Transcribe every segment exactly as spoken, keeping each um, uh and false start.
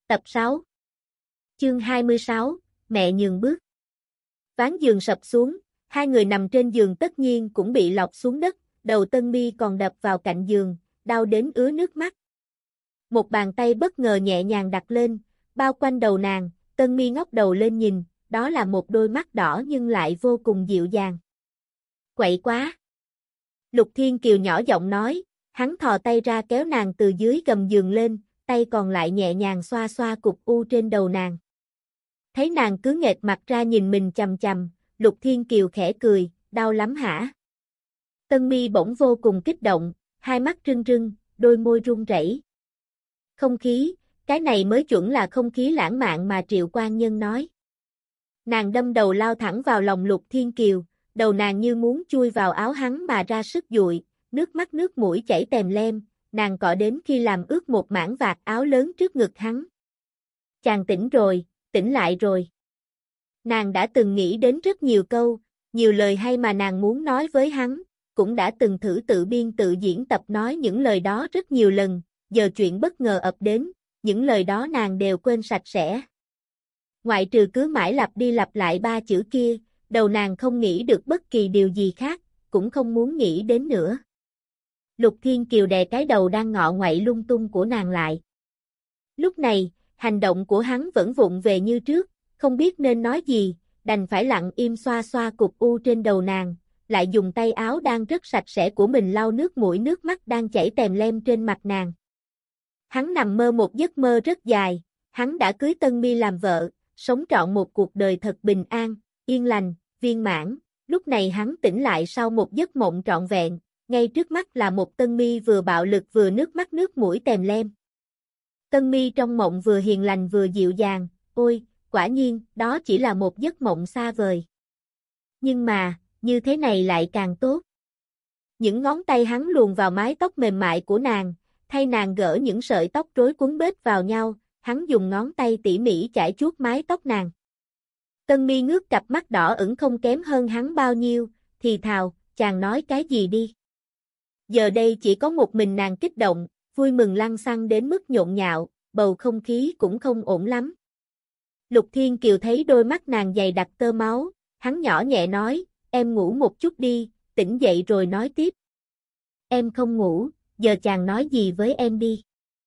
Tập sáu. Chương hai mươi sáu, mẹ nhường bước. Ván giường sập xuống, hai người nằm trên giường tất nhiên cũng bị lọt xuống đất, đầu Tân Mi còn đập vào cạnh giường, đau đến ứa nước mắt. Một bàn tay bất ngờ nhẹ nhàng đặt lên, bao quanh đầu nàng, Tân Mi ngóc đầu lên nhìn, đó là một đôi mắt đỏ nhưng lại vô cùng dịu dàng. Quậy quá! Lục Thiên Kiều nhỏ giọng nói, hắn thò tay ra kéo nàng từ dưới gầm giường lên, tay còn lại nhẹ nhàng xoa xoa cục u trên đầu nàng. Thấy nàng cứ nghệt mặt ra nhìn mình chằm chằm, Lục Thiên Kiều khẽ cười, đau lắm hả? Tân Mi bỗng vô cùng kích động, hai mắt rưng rưng, đôi môi run rẩy. Không khí, cái này mới chuẩn là không khí lãng mạn mà Triệu Quan Nhân nói. Nàng đâm đầu lao thẳng vào lòng Lục Thiên Kiều, đầu nàng như muốn chui vào áo hắn mà ra sức dụi, nước mắt nước mũi chảy tèm lem, nàng cọ đến khi làm ướt một mảng vạt áo lớn trước ngực hắn. Chàng tỉnh rồi, tỉnh lại rồi. Nàng đã từng nghĩ đến rất nhiều câu, nhiều lời hay mà nàng muốn nói với hắn, cũng đã từng thử tự biên tự diễn tập nói những lời đó rất nhiều lần, giờ chuyện bất ngờ ập đến, những lời đó nàng đều quên sạch sẽ. Ngoại trừ cứ mãi lặp đi lặp lại ba chữ kia, đầu nàng không nghĩ được bất kỳ điều gì khác, cũng không muốn nghĩ đến nữa. Lục Thiên Kiều đè cái đầu đang ngọ nguậy lung tung của nàng lại. Lúc này, hành động của hắn vẫn vụng về như trước, không biết nên nói gì, đành phải lặng im xoa xoa cục u trên đầu nàng, lại dùng tay áo đang rất sạch sẽ của mình lau nước mũi nước mắt đang chảy tèm lem trên mặt nàng. Hắn nằm mơ một giấc mơ rất dài, hắn đã cưới Tân Mi làm vợ, sống trọn một cuộc đời thật bình an, yên lành, viên mãn, lúc này hắn tỉnh lại sau một giấc mộng trọn vẹn, ngay trước mắt là một Tân Mi vừa bạo lực vừa nước mắt nước mũi tèm lem. Tân Mi trong mộng vừa hiền lành vừa dịu dàng, ôi, quả nhiên, đó chỉ là một giấc mộng xa vời. Nhưng mà, như thế này lại càng tốt. Những ngón tay hắn luồn vào mái tóc mềm mại của nàng, thay nàng gỡ những sợi tóc rối quấn bết vào nhau, hắn dùng ngón tay tỉ mỉ chải chuốt mái tóc nàng. Tân Mi ngước cặp mắt đỏ ửng không kém hơn hắn bao nhiêu, thì thào, chàng nói cái gì đi. Giờ đây chỉ có một mình nàng kích động, vui mừng lăng xăng đến mức nhộn nhạo, bầu không khí cũng không ổn lắm. Lục Thiên Kiều thấy đôi mắt nàng dày đặc tơ máu, hắn nhỏ nhẹ nói, em ngủ một chút đi, tỉnh dậy rồi nói tiếp. Em không ngủ, giờ chàng nói gì với em đi.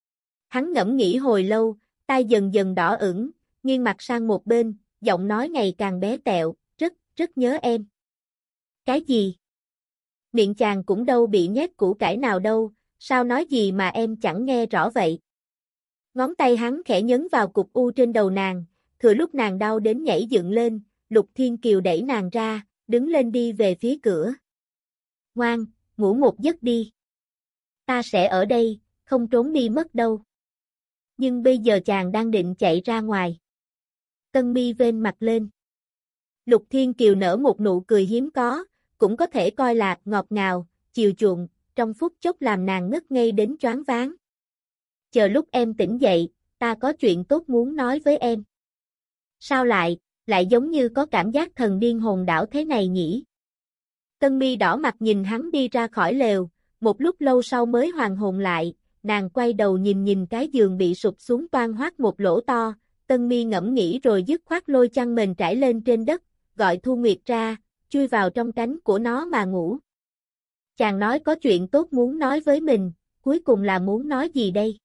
Hắn ngẫm nghĩ hồi lâu, tai dần dần đỏ ửng, nghiêng mặt sang một bên, giọng nói ngày càng bé tẹo, rất, rất nhớ em. Cái gì? Miệng chàng cũng đâu bị nhét củ cải nào đâu, sao nói gì mà em chẳng nghe rõ vậy. Ngón tay hắn khẽ nhấn vào cục u trên đầu nàng, thừa lúc nàng đau đến nhảy dựng lên, Lục Thiên Kiều đẩy nàng ra, đứng lên đi về phía cửa. Ngoan, ngủ một giấc đi. Ta sẽ ở đây, không trốn đi mất đâu. Nhưng bây giờ chàng đang định chạy ra ngoài. Tân Mi vênh mặt lên. Lục Thiên Kiều nở một nụ cười hiếm có, cũng có thể coi là ngọt ngào, chiều chuộng, trong phút chốc làm nàng ngất ngây đến choáng váng. Chờ lúc em tỉnh dậy, ta có chuyện tốt muốn nói với em. Sao lại, lại giống như có cảm giác thần điên hồn đảo thế này nhỉ? Tân Mi đỏ mặt nhìn hắn đi ra khỏi lều, một lúc lâu sau mới hoàn hồn lại, nàng quay đầu nhìn nhìn cái giường bị sụp xuống toang hoác một lỗ to, Tân Mi ngẫm nghĩ rồi dứt khoát lôi chăn mền trải lên trên đất, gọi Thu Nguyệt ra, chui vào trong cánh của nó mà ngủ. Chàng nói có chuyện tốt muốn nói với mình, cuối cùng là muốn nói gì đây?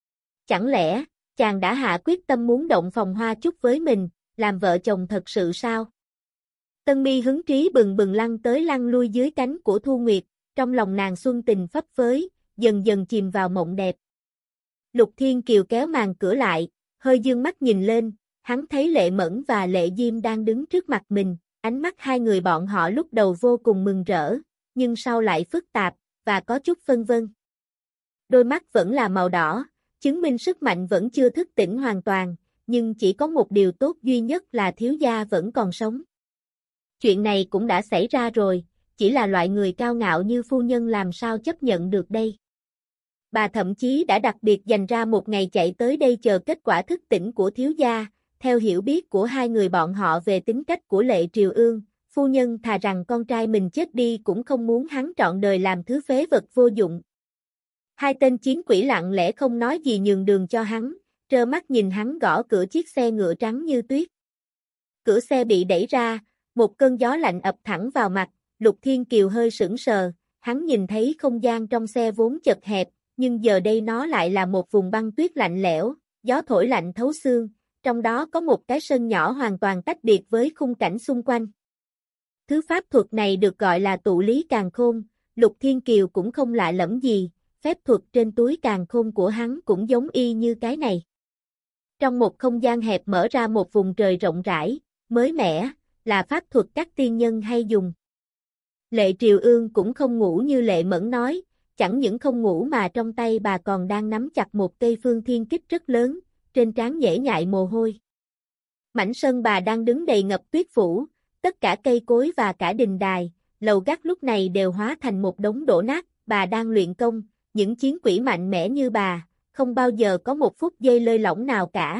Chẳng lẽ, chàng đã hạ quyết tâm muốn động phòng hoa chúc với mình, làm vợ chồng thật sự sao? Tân Mi hứng trí bừng bừng lăn tới lăn lui dưới cánh của Thu Nguyệt, trong lòng nàng xuân tình phấp phới, dần dần chìm vào mộng đẹp. Lục Thiên Kiều kéo màn cửa lại, hơi dương mắt nhìn lên, hắn thấy Lệ Mẫn và Lệ Diêm đang đứng trước mặt mình, ánh mắt hai người bọn họ lúc đầu vô cùng mừng rỡ, nhưng sau lại phức tạp, và có chút phân vân. Đôi mắt vẫn là màu đỏ, chứng minh sức mạnh vẫn chưa thức tỉnh hoàn toàn, nhưng chỉ có một điều tốt duy nhất là thiếu gia vẫn còn sống. Chuyện này cũng đã xảy ra rồi, chỉ là loại người cao ngạo như phu nhân làm sao chấp nhận được đây. Bà thậm chí đã đặc biệt dành ra một ngày chạy tới đây chờ kết quả thức tỉnh của thiếu gia, theo hiểu biết của hai người bọn họ về tính cách của Lệ Triều Ương, phu nhân thà rằng con trai mình chết đi cũng không muốn hắn trọn đời làm thứ phế vật vô dụng. Hai tên chiến quỷ lặng lẽ không nói gì nhường đường cho hắn, trơ mắt nhìn hắn gõ cửa chiếc xe ngựa trắng như tuyết. Cửa xe bị đẩy ra, một cơn gió lạnh ập thẳng vào mặt, Lục Thiên Kiều hơi sững sờ, hắn nhìn thấy không gian trong xe vốn chật hẹp, nhưng giờ đây nó lại là một vùng băng tuyết lạnh lẽo, gió thổi lạnh thấu xương, trong đó có một cái sân nhỏ hoàn toàn tách biệt với khung cảnh xung quanh. Thứ pháp thuật này được gọi là tụ lý càn khôn, Lục Thiên Kiều cũng không lạ lẫm gì, phép thuật trên túi càn khôn của hắn cũng giống y như cái này. Trong một không gian hẹp mở ra một vùng trời rộng rãi, mới mẻ, là pháp thuật các tiên nhân hay dùng. Lệ Triều Ương cũng không ngủ như Lệ Mẫn nói, chẳng những không ngủ mà trong tay bà còn đang nắm chặt một cây phương thiên kích rất lớn, trên trán nhễ nhại mồ hôi. Mảnh sân bà đang đứng đầy ngập tuyết phủ, tất cả cây cối và cả đình đài, lầu gác lúc này đều hóa thành một đống đổ nát, bà đang luyện công, những chiến quỷ mạnh mẽ như bà, không bao giờ có một phút giây lơi lỏng nào cả.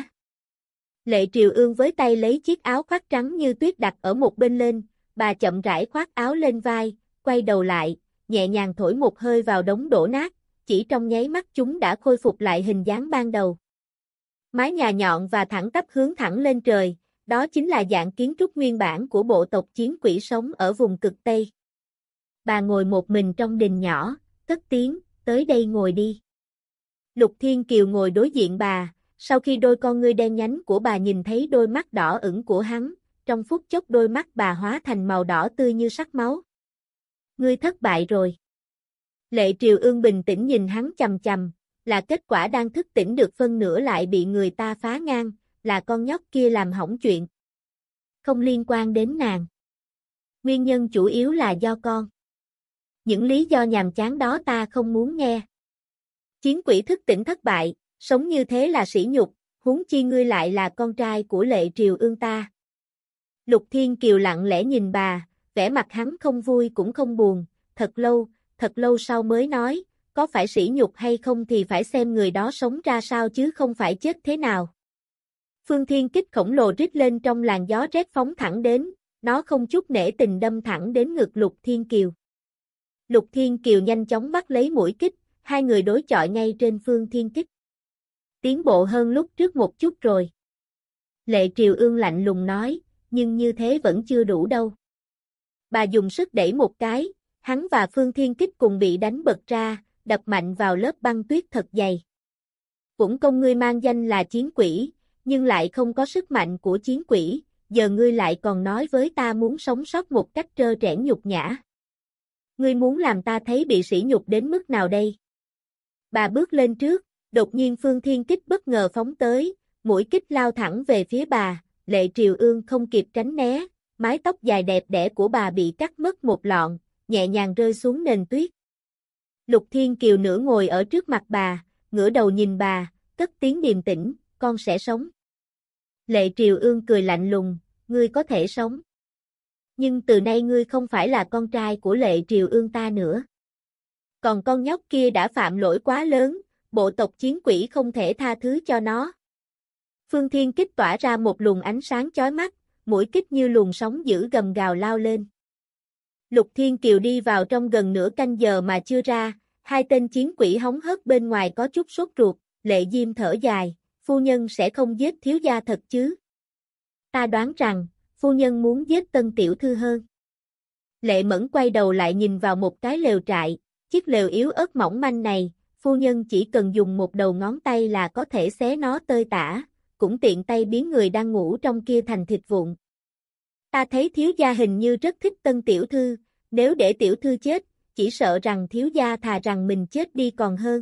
Lệ Triều Ương với tay lấy chiếc áo khoác trắng như tuyết đặt ở một bên lên, bà chậm rãi khoác áo lên vai, quay đầu lại, nhẹ nhàng thổi một hơi vào đống đổ nát, chỉ trong nháy mắt chúng đã khôi phục lại hình dáng ban đầu. Mái nhà nhọn và thẳng tắp hướng thẳng lên trời, đó chính là dạng kiến trúc nguyên bản của bộ tộc chiến quỷ sống ở vùng cực Tây. Bà ngồi một mình trong đình nhỏ, cất tiếng, tới đây ngồi đi. Lục Thiên Kiều ngồi đối diện bà, sau khi đôi con ngươi đen nhánh của bà nhìn thấy đôi mắt đỏ ửng của hắn, trong phút chốc đôi mắt bà hóa thành màu đỏ tươi như sắc máu. Ngươi thất bại rồi. Lệ Triều Ương bình tĩnh nhìn hắn chằm chằm, là kết quả đang thức tỉnh được phân nửa lại bị người ta phá ngang, là con nhóc kia làm hỏng chuyện. Không liên quan đến nàng. Nguyên nhân chủ yếu là do con. Những lý do nhàm chán đó ta không muốn nghe. Chiến quỷ thức tỉnh thất bại, sống như thế là sỉ nhục, huống chi ngươi lại là con trai của Lệ Triều Ương ta. Lục Thiên Kiều lặng lẽ nhìn bà, vẻ mặt hắn không vui cũng không buồn, thật lâu, thật lâu sau mới nói, có phải sỉ nhục hay không thì phải xem người đó sống ra sao chứ không phải chết thế nào. Phương thiên kích khổng lồ rít lên trong làn gió rét phóng thẳng đến, nó không chút nể tình đâm thẳng đến ngực Lục Thiên Kiều. Lục Thiên Kiều nhanh chóng bắt lấy mũi kích, hai người đối chọi ngay trên phương thiên kích. Tiến bộ hơn lúc trước một chút rồi. Lệ Triều Ương lạnh lùng nói, nhưng như thế vẫn chưa đủ đâu. Bà dùng sức đẩy một cái, hắn và phương thiên kích cùng bị đánh bật ra, đập mạnh vào lớp băng tuyết thật dày. Cũng công ngươi mang danh là chiến quỷ, nhưng lại không có sức mạnh của chiến quỷ, giờ ngươi lại còn nói với ta muốn sống sót một cách trơ trẽn nhục nhã. Ngươi muốn làm ta thấy bị sỉ nhục đến mức nào đây? Bà bước lên trước, đột nhiên phương thiên kích bất ngờ phóng tới, mũi kích lao thẳng về phía bà, Lệ Triều Ương không kịp tránh né, mái tóc dài đẹp đẽ của bà bị cắt mất một lọn, nhẹ nhàng rơi xuống nền tuyết. Lục Thiên Kiều nửa ngồi ở trước mặt bà, ngửa đầu nhìn bà, cất tiếng điềm tĩnh, con sẽ sống. Lệ Triều Ương cười lạnh lùng, ngươi có thể sống. Nhưng từ nay ngươi không phải là con trai của Lệ Triều Ương ta nữa. Còn con nhóc kia đã phạm lỗi quá lớn, bộ tộc chiến quỷ không thể tha thứ cho nó. Phương Thiên Kích tỏa ra một luồng ánh sáng chói mắt, mũi kích như luồng sóng dữ gầm gào lao lên. Lục Thiên Kiều đi vào trong gần nửa canh giờ mà chưa ra, hai tên chiến quỷ hống hớt bên ngoài có chút sốt ruột, Lệ Diêm thở dài, phu nhân sẽ không giết thiếu gia thật chứ? Ta đoán rằng, phu nhân muốn giết Tân tiểu thư hơn. Lệ Mẫn quay đầu lại nhìn vào một cái lều trại, chiếc lều yếu ớt mỏng manh này, phu nhân chỉ cần dùng một đầu ngón tay là có thể xé nó tơi tả, cũng tiện tay biến người đang ngủ trong kia thành thịt vụn. Ta thấy thiếu gia hình như rất thích Tân tiểu thư, nếu để tiểu thư chết, chỉ sợ rằng thiếu gia thà rằng mình chết đi còn hơn.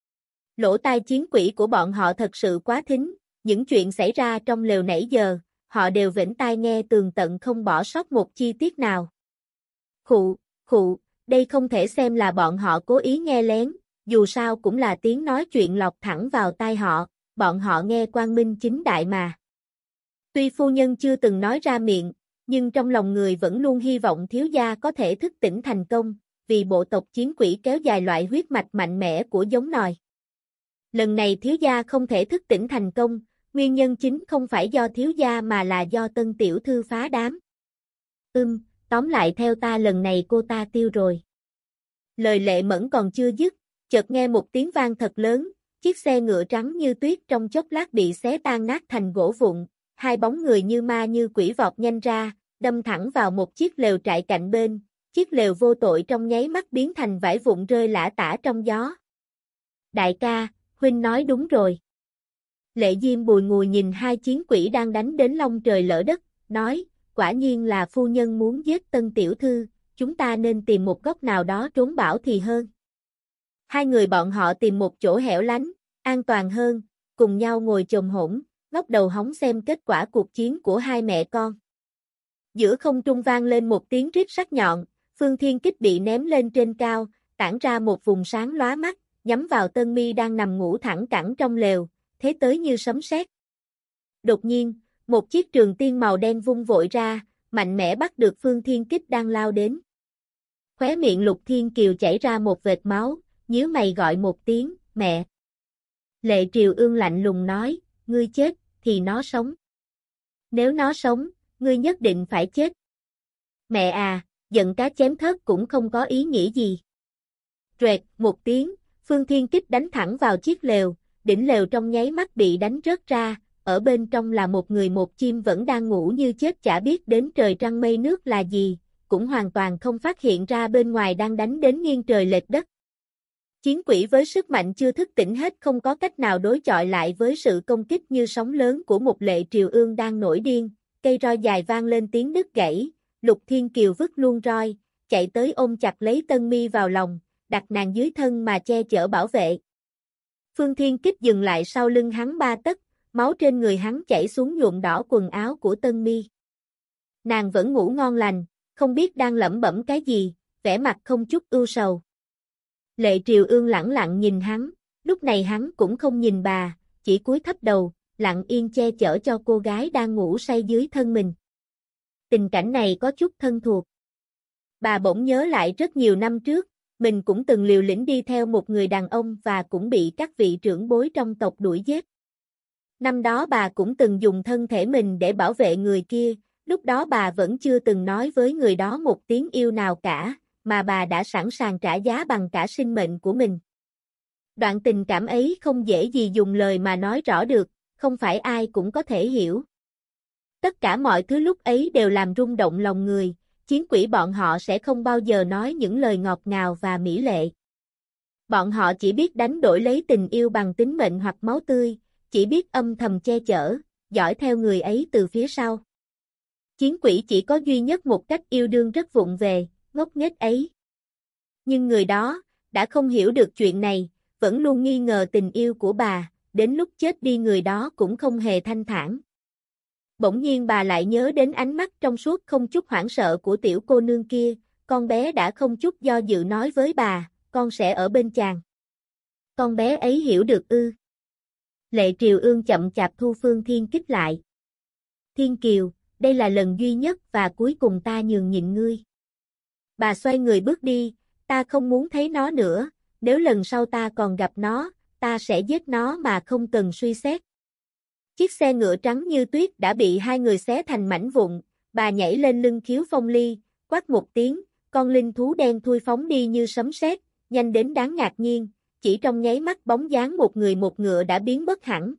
Lỗ tai chiến quỷ của bọn họ thật sự quá thính, những chuyện xảy ra trong lều nãy giờ, họ đều vểnh tai nghe tường tận không bỏ sót một chi tiết nào. Khụ, khụ, đây không thể xem là bọn họ cố ý nghe lén, dù sao cũng là tiếng nói chuyện lọt thẳng vào tai họ, bọn họ nghe quang minh chính đại mà. Tuy phu nhân chưa từng nói ra miệng, nhưng trong lòng người vẫn luôn hy vọng thiếu gia có thể thức tỉnh thành công, vì bộ tộc chiến quỷ kéo dài loại huyết mạch mạnh mẽ của giống nòi. Lần này thiếu gia không thể thức tỉnh thành công, nguyên nhân chính không phải do thiếu gia mà là do Tân tiểu thư phá đám. Ừm, tóm lại theo ta lần này cô ta tiêu rồi. Lời Lệ Mẫn còn chưa dứt, chợt nghe một tiếng vang thật lớn, Chiếc xe ngựa trắng như tuyết trong chốc lát bị xé tan nát thành gỗ vụn, hai bóng người như ma như quỷ vọt nhanh ra, đâm thẳng vào một chiếc lều trại cạnh bên, chiếc lều vô tội trong nháy mắt biến thành vải vụn rơi lả tả trong gió. Đại ca, huynh nói đúng rồi. Lệ Diêm bùi ngùi nhìn hai chiến quỷ đang đánh đến long trời lỡ đất, nói, quả nhiên là phu nhân muốn giết Tân tiểu thư, chúng ta nên tìm một góc nào đó trốn bảo thì hơn. Hai người bọn họ tìm một chỗ hẻo lánh, an toàn hơn, cùng nhau ngồi chồm hổm, ngóc đầu hóng xem kết quả cuộc chiến của hai mẹ con. Giữa không trung vang lên một tiếng rít sắc nhọn, Phương Thiên Kích bị ném lên trên cao, tản ra một vùng sáng lóa mắt, nhắm vào Tân Mi đang nằm ngủ thẳng cẳng trong lều, thế tới như sấm sét. Đột nhiên, một chiếc trường tiên màu đen vung vội ra, mạnh mẽ bắt được Phương Thiên Kích đang lao đến. Khóe miệng Lục Thiên Kiều chảy ra một vệt máu, nhíu mày gọi một tiếng, mẹ. Lệ Triều Ương lạnh lùng nói, ngươi chết, thì nó sống. Nếu nó sống, ngươi nhất định phải chết. Mẹ à, giận cá chém thớt cũng không có ý nghĩa gì. Rẹt, một tiếng, Phương Thiên Kích đánh thẳng vào chiếc lều, đỉnh lều trong nháy mắt bị đánh rớt ra, ở bên trong là một người một chim vẫn đang ngủ như chết chả biết đến trời trăng mây nước là gì, cũng hoàn toàn không phát hiện ra bên ngoài đang đánh đến nghiêng trời lệch đất. Chiến quỷ với sức mạnh chưa thức tỉnh hết không có cách nào đối chọi lại với sự công kích như sóng lớn của một Lệ Triều Ương đang nổi điên, cây roi dài vang lên tiếng đứt gãy, Lục Thiên Kiều vứt luôn roi, chạy tới ôm chặt lấy Tân Mi vào lòng, đặt nàng dưới thân mà che chở bảo vệ. Phương Thiên Kích dừng lại sau lưng hắn ba tấc, máu trên người hắn chảy xuống nhuộm đỏ quần áo của Tân Mi. Nàng vẫn ngủ ngon lành, không biết đang lẩm bẩm cái gì, vẻ mặt không chút ưu sầu. Lệ Triều Ương lẳng lặng nhìn hắn, lúc này hắn cũng không nhìn bà, chỉ cúi thấp đầu, lặng yên che chở cho cô gái đang ngủ say dưới thân mình. Tình cảnh này có chút thân thuộc. Bà bỗng nhớ lại rất nhiều năm trước, mình cũng từng liều lĩnh đi theo một người đàn ông và cũng bị các vị trưởng bối trong tộc đuổi giết. Năm đó bà cũng từng dùng thân thể mình để bảo vệ người kia, lúc đó bà vẫn chưa từng nói với người đó một tiếng yêu nào cả, mà bà đã sẵn sàng trả giá bằng cả sinh mệnh của mình. Đoạn tình cảm ấy không dễ gì dùng lời mà nói rõ được, không phải ai cũng có thể hiểu. Tất cả mọi thứ lúc ấy đều làm rung động lòng người, chiến quỷ bọn họ sẽ không bao giờ nói những lời ngọt ngào và mỹ lệ. Bọn họ chỉ biết đánh đổi lấy tình yêu bằng tính mệnh hoặc máu tươi, chỉ biết âm thầm che chở, dõi theo người ấy từ phía sau. Chiến quỷ chỉ có duy nhất một cách yêu đương rất vụng về, ngốc nghếch ấy. Nhưng người đó, đã không hiểu được chuyện này, vẫn luôn nghi ngờ tình yêu của bà, đến lúc chết đi người đó cũng không hề thanh thản. Bỗng nhiên bà lại nhớ đến ánh mắt trong suốt không chút hoảng sợ của tiểu cô nương kia, con bé đã không chút do dự nói với bà, con sẽ ở bên chàng. Con bé ấy hiểu được ư. Lệ Triều Ương chậm chạp thu Phương Thiên Kích lại. Thiên Kiều, đây là lần duy nhất và cuối cùng ta nhường nhịn ngươi. Bà xoay người bước đi, ta không muốn thấy nó nữa, nếu lần sau ta còn gặp nó, ta sẽ giết nó mà không cần suy xét. Chiếc xe ngựa trắng như tuyết đã bị hai người xé thành mảnh vụn, bà nhảy lên lưng Khiếu Phong Ly, quát một tiếng, con linh thú đen thui phóng đi như sấm sét, nhanh đến đáng ngạc nhiên, chỉ trong nháy mắt bóng dáng một người một ngựa đã biến mất hẳn.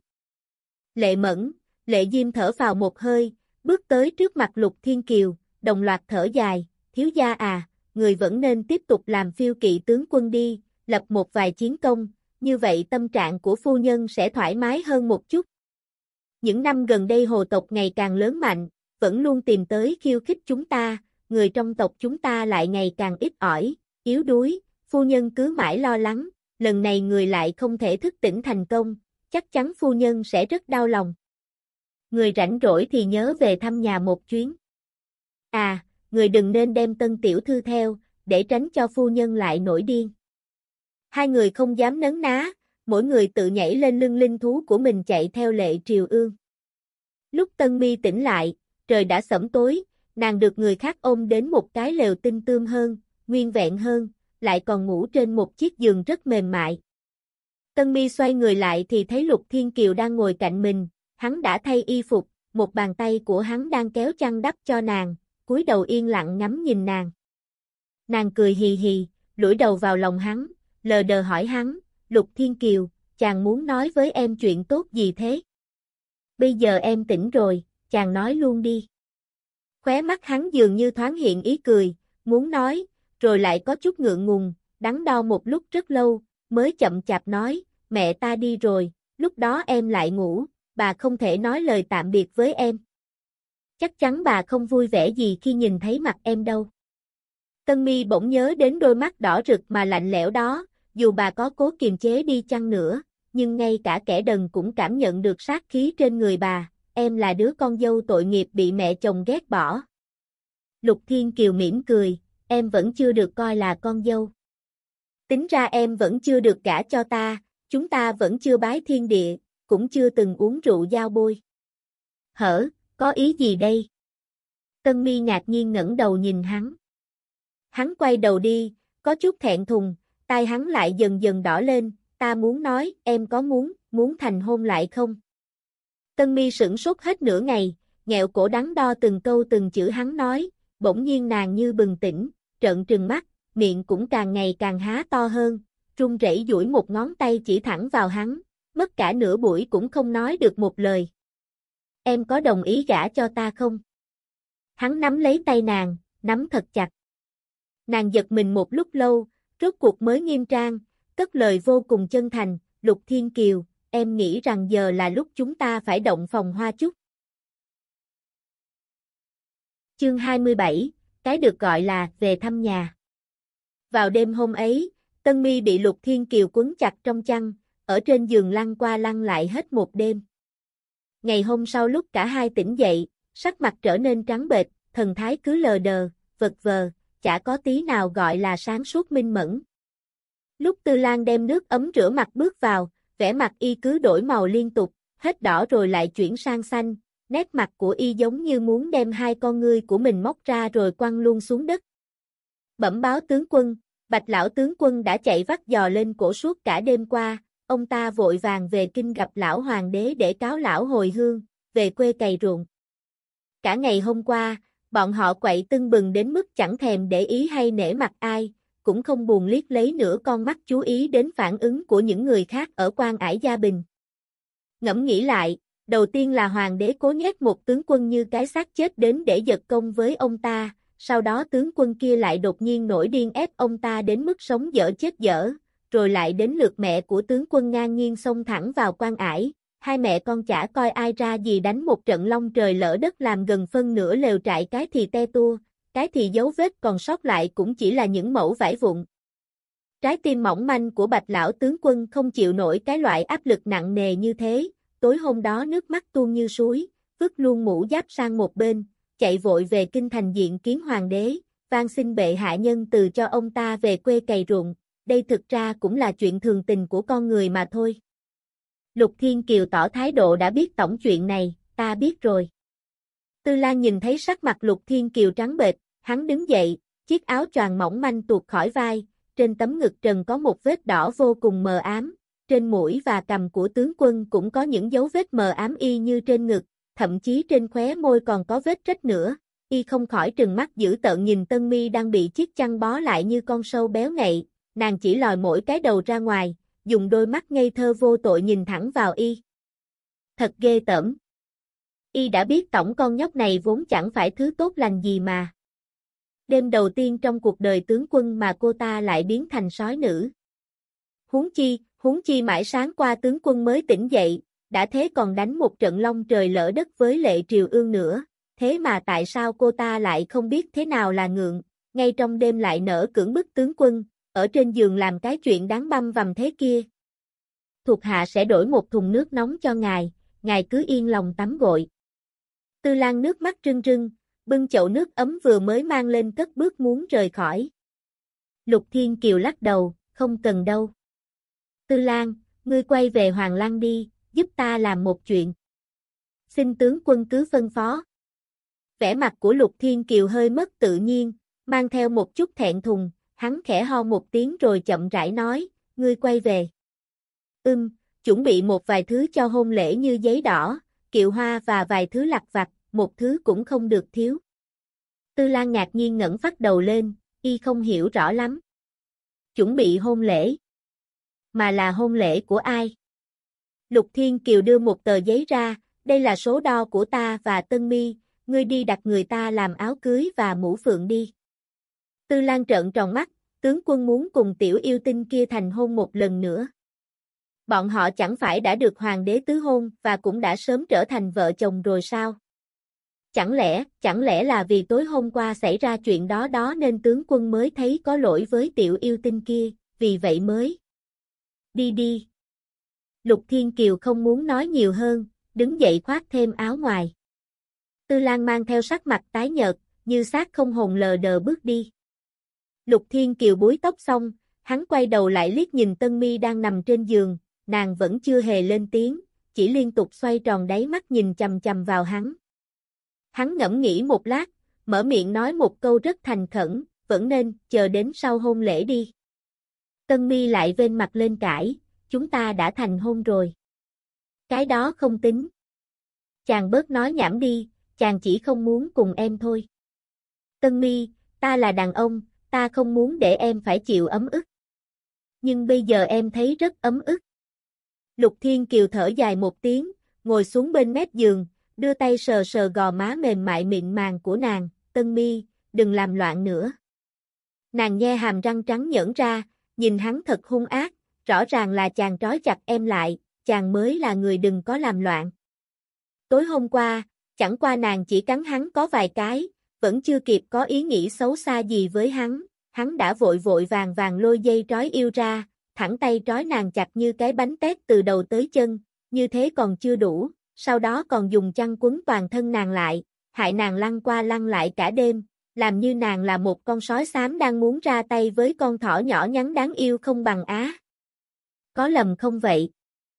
Lệ Mẫn, Lệ Diêm thở phào một hơi, bước tới trước mặt Lục Thiên Kiều, đồng loạt thở dài, thiếu gia à, người vẫn nên tiếp tục làm phiêu kỵ tướng quân đi, lập một vài chiến công, như vậy tâm trạng của phu nhân sẽ thoải mái hơn một chút. Những năm gần đây hồ tộc ngày càng lớn mạnh, vẫn luôn tìm tới khiêu khích chúng ta, người trong tộc chúng ta lại ngày càng ít ỏi, yếu đuối, phu nhân cứ mãi lo lắng, lần này người lại không thể thức tỉnh thành công, chắc chắn phu nhân sẽ rất đau lòng. Người rảnh rỗi thì nhớ về thăm nhà một chuyến. À, người đừng nên đem Tân tiểu thư theo, để tránh cho phu nhân lại nổi điên. Hai người không dám nấn ná, mỗi người tự nhảy lên lưng linh thú của mình chạy theo Lệ Triều Ương. Lúc Tân Mi tỉnh lại, trời đã sẫm tối, nàng được người khác ôm đến một cái lều tinh tươm hơn, nguyên vẹn hơn, lại còn ngủ trên một chiếc giường rất mềm mại. Tân Mi xoay người lại thì thấy Lục Thiên Kiều đang ngồi cạnh mình, hắn đã thay y phục, một bàn tay của hắn đang kéo chăn đắp cho nàng, cúi đầu yên lặng ngắm nhìn nàng. Nàng cười hì hì, lủi đầu vào lòng hắn, lờ đờ hỏi hắn, Lục Thiên Kiều, chàng muốn nói với em chuyện tốt gì thế? Bây giờ em tỉnh rồi, chàng nói luôn đi. Khóe mắt hắn dường như thoáng hiện ý cười, muốn nói, rồi lại có chút ngượng ngùng, đắn đo một lúc rất lâu, mới chậm chạp nói, mẹ ta đi rồi, lúc đó em lại ngủ, bà không thể nói lời tạm biệt với em. Chắc chắn bà không vui vẻ gì khi nhìn thấy mặt em đâu. Tân Mi bỗng nhớ đến đôi mắt đỏ rực mà lạnh lẽo đó, dù bà có cố kiềm chế đi chăng nữa, nhưng ngay cả kẻ đần cũng cảm nhận được sát khí trên người bà, em là đứa con dâu tội nghiệp bị mẹ chồng ghét bỏ. Lục Thiên Kiều mỉm cười, em vẫn chưa được coi là con dâu. Tính ra em vẫn chưa được gả cho ta, chúng ta vẫn chưa bái thiên địa, cũng chưa từng uống rượu giao bôi. Hở, có ý gì đây? Tân Mi ngạc nhiên ngẩng đầu nhìn hắn. Hắn quay đầu đi, có chút thẹn thùng, tai hắn lại dần dần đỏ lên, ta muốn nói, em có muốn, muốn thành hôn lại không? Tân Mi sửng sốt hết nửa ngày, nghẹo cổ đắn đo từng câu từng chữ hắn nói, bỗng nhiên nàng như bừng tỉnh, trợn trừng mắt, miệng cũng càng ngày càng há to hơn, run rẩy duỗi một ngón tay chỉ thẳng vào hắn, mất cả nửa buổi cũng không nói được một lời. Em có đồng ý gả cho ta không? Hắn nắm lấy tay nàng, nắm thật chặt. Nàng giật mình một lúc lâu, rốt cuộc mới nghiêm trang, cất lời vô cùng chân thành, Lục Thiên Kiều, em nghĩ rằng giờ là lúc chúng ta phải động phòng hoa chúc. Chương hai mươi bảy, cái được gọi là về thăm nhà. Vào đêm hôm ấy, Tân Mi bị Lục Thiên Kiều quấn chặt trong chăn, ở trên giường lăn qua lăn lại hết một đêm. Ngày hôm sau lúc cả hai tỉnh dậy, sắc mặt trở nên trắng bệch, thần thái cứ lờ đờ, vật vờ, chả có tí nào gọi là sáng suốt minh mẫn. Lúc Tư Lan đem nước ấm rửa mặt bước vào, vẻ mặt y cứ đổi màu liên tục, hết đỏ rồi lại chuyển sang xanh, nét mặt của y giống như muốn đem hai con ngươi của mình móc ra rồi quăng luôn xuống đất. Bẩm báo tướng quân, Bạch lão tướng quân đã chạy vắt giò lên cổ suốt cả đêm qua, ông ta vội vàng về kinh gặp lão hoàng đế để cáo lão hồi hương, về quê cày ruộng. Cả ngày hôm qua, bọn họ quậy tưng bừng đến mức chẳng thèm để ý hay nể mặt ai, cũng không buồn liếc lấy nửa con mắt chú ý đến phản ứng của những người khác ở Quan Ải Gia Bình. Ngẫm nghĩ lại, đầu tiên là hoàng đế cố nhét một tướng quân như cái xác chết đến để giật công với ông ta, sau đó tướng quân kia lại đột nhiên nổi điên ép ông ta đến mức sống dở chết dở, rồi lại đến lượt mẹ của tướng quân ngang nhiên xông thẳng vào Quan Ải. Hai mẹ con chả coi ai ra gì đánh một trận long trời lỡ đất làm gần phân nửa lều trại, cái thì te tua, cái thì dấu vết còn sót lại cũng chỉ là những mẩu vải vụn. Trái tim mỏng manh của Bạch lão tướng quân không chịu nổi cái loại áp lực nặng nề như thế, tối hôm đó nước mắt tuôn như suối, vứt luôn mũ giáp sang một bên, chạy vội về kinh thành diện kiến hoàng đế, van xin bệ hạ nhân từ cho ông ta về quê cày ruộng, đây thực ra cũng là chuyện thường tình của con người mà thôi. Lục Thiên Kiều tỏ thái độ đã biết tổng chuyện này, ta biết rồi. Tư Lan nhìn thấy sắc mặt Lục Thiên Kiều trắng bệch, hắn đứng dậy, chiếc áo choàng mỏng manh tuột khỏi vai, trên tấm ngực trần có một vết đỏ vô cùng mờ ám, trên mũi và cằm của tướng quân cũng có những dấu vết mờ ám y như trên ngực, thậm chí trên khóe môi còn có vết rách nữa. Y không khỏi trừng mắt dữ tợn nhìn Tân Mi đang bị chiếc chăn bó lại như con sâu béo ngậy, nàng chỉ lòi mỗi cái đầu ra ngoài, dùng đôi mắt ngây thơ vô tội nhìn thẳng vào y. Thật ghê tởm. Y đã biết tổng con nhóc này vốn chẳng phải thứ tốt lành gì mà. Đêm đầu tiên trong cuộc đời tướng quân mà cô ta lại biến thành sói nữ. Huống chi, huống chi mãi sáng qua tướng quân mới tỉnh dậy, đã thế còn đánh một trận long trời lỡ đất với Lệ Triều Ương nữa, thế mà tại sao cô ta lại không biết thế nào là ngượng, ngay trong đêm lại nỡ cưỡng bức tướng quân, ở trên giường làm cái chuyện đáng băm vằm thế kia. Thuộc hạ sẽ đổi một thùng nước nóng cho ngài, ngài cứ yên lòng tắm gội. Tư Lan nước mắt rưng rưng, bưng chậu nước ấm vừa mới mang lên cất bước muốn rời khỏi. Lục Thiên Kiều lắc đầu, không cần đâu. Tư Lan, ngươi quay về Hoàng Lăng đi, giúp ta làm một chuyện. Xin tướng quân cứ phân phó. Vẻ mặt của Lục Thiên Kiều hơi mất tự nhiên, mang theo một chút thẹn thùng, hắn khẽ ho một tiếng rồi chậm rãi nói, ngươi quay về. Ừm, chuẩn bị một vài thứ cho hôn lễ như giấy đỏ, kiệu hoa và vài thứ lặt vặt, một thứ cũng không được thiếu. Tư Lan ngạc nhiên ngẩng phát đầu lên, y không hiểu rõ lắm. Chuẩn bị hôn lễ. Mà là hôn lễ của ai? Lục Thiên Kiều đưa một tờ giấy ra, đây là số đo của ta và Tân Mi, ngươi đi đặt người ta làm áo cưới và mũ phượng đi. Tư Lan trợn tròn mắt, tướng quân muốn cùng tiểu yêu tinh kia thành hôn một lần nữa. Bọn họ chẳng phải đã được hoàng đế tứ hôn và cũng đã sớm trở thành vợ chồng rồi sao? Chẳng lẽ, chẳng lẽ là vì tối hôm qua xảy ra chuyện đó đó nên tướng quân mới thấy có lỗi với tiểu yêu tinh kia, vì vậy mới. Đi đi. Lục Thiên Kiều không muốn nói nhiều hơn, đứng dậy khoác thêm áo ngoài. Tư Lan mang theo sắc mặt tái nhợt, như xác không hồn lờ đờ bước đi. Lục Thiên Kiều búi tóc xong, hắn quay đầu lại liếc nhìn Tân Mi đang nằm trên giường, nàng vẫn chưa hề lên tiếng, chỉ liên tục xoay tròn đáy mắt nhìn chằm chằm vào hắn. Hắn ngẫm nghĩ một lát, mở miệng nói một câu rất thành khẩn, vẫn nên chờ đến sau hôn lễ đi. Tân Mi lại vênh mặt lên cãi, chúng ta đã thành hôn rồi. Cái đó không tính. Chàng bớt nói nhảm đi, chàng chỉ không muốn cùng em thôi. Tân Mi, ta là đàn ông, ta không muốn để em phải chịu ấm ức. Nhưng bây giờ em thấy rất ấm ức. Lục Thiên Kiều thở dài một tiếng, ngồi xuống bên mép giường, đưa tay sờ sờ gò má mềm mại mịn màng của nàng, Tân Mi, đừng làm loạn nữa. Nàng nhe hàm răng trắng nhởn ra, nhìn hắn thật hung ác, rõ ràng là chàng trói chặt em lại, chàng mới là người đừng có làm loạn. Tối hôm qua, chẳng qua nàng chỉ cắn hắn có vài cái, vẫn chưa kịp có ý nghĩ xấu xa gì với hắn, hắn đã vội vội vàng vàng lôi dây trói yêu ra, thẳng tay trói nàng chặt như cái bánh tét từ đầu tới chân, như thế còn chưa đủ, sau đó còn dùng chăn quấn toàn thân nàng lại, hại nàng lăn qua lăn lại cả đêm, làm như nàng là một con sói xám đang muốn ra tay với con thỏ nhỏ nhắn đáng yêu không bằng á. Có lầm không vậy?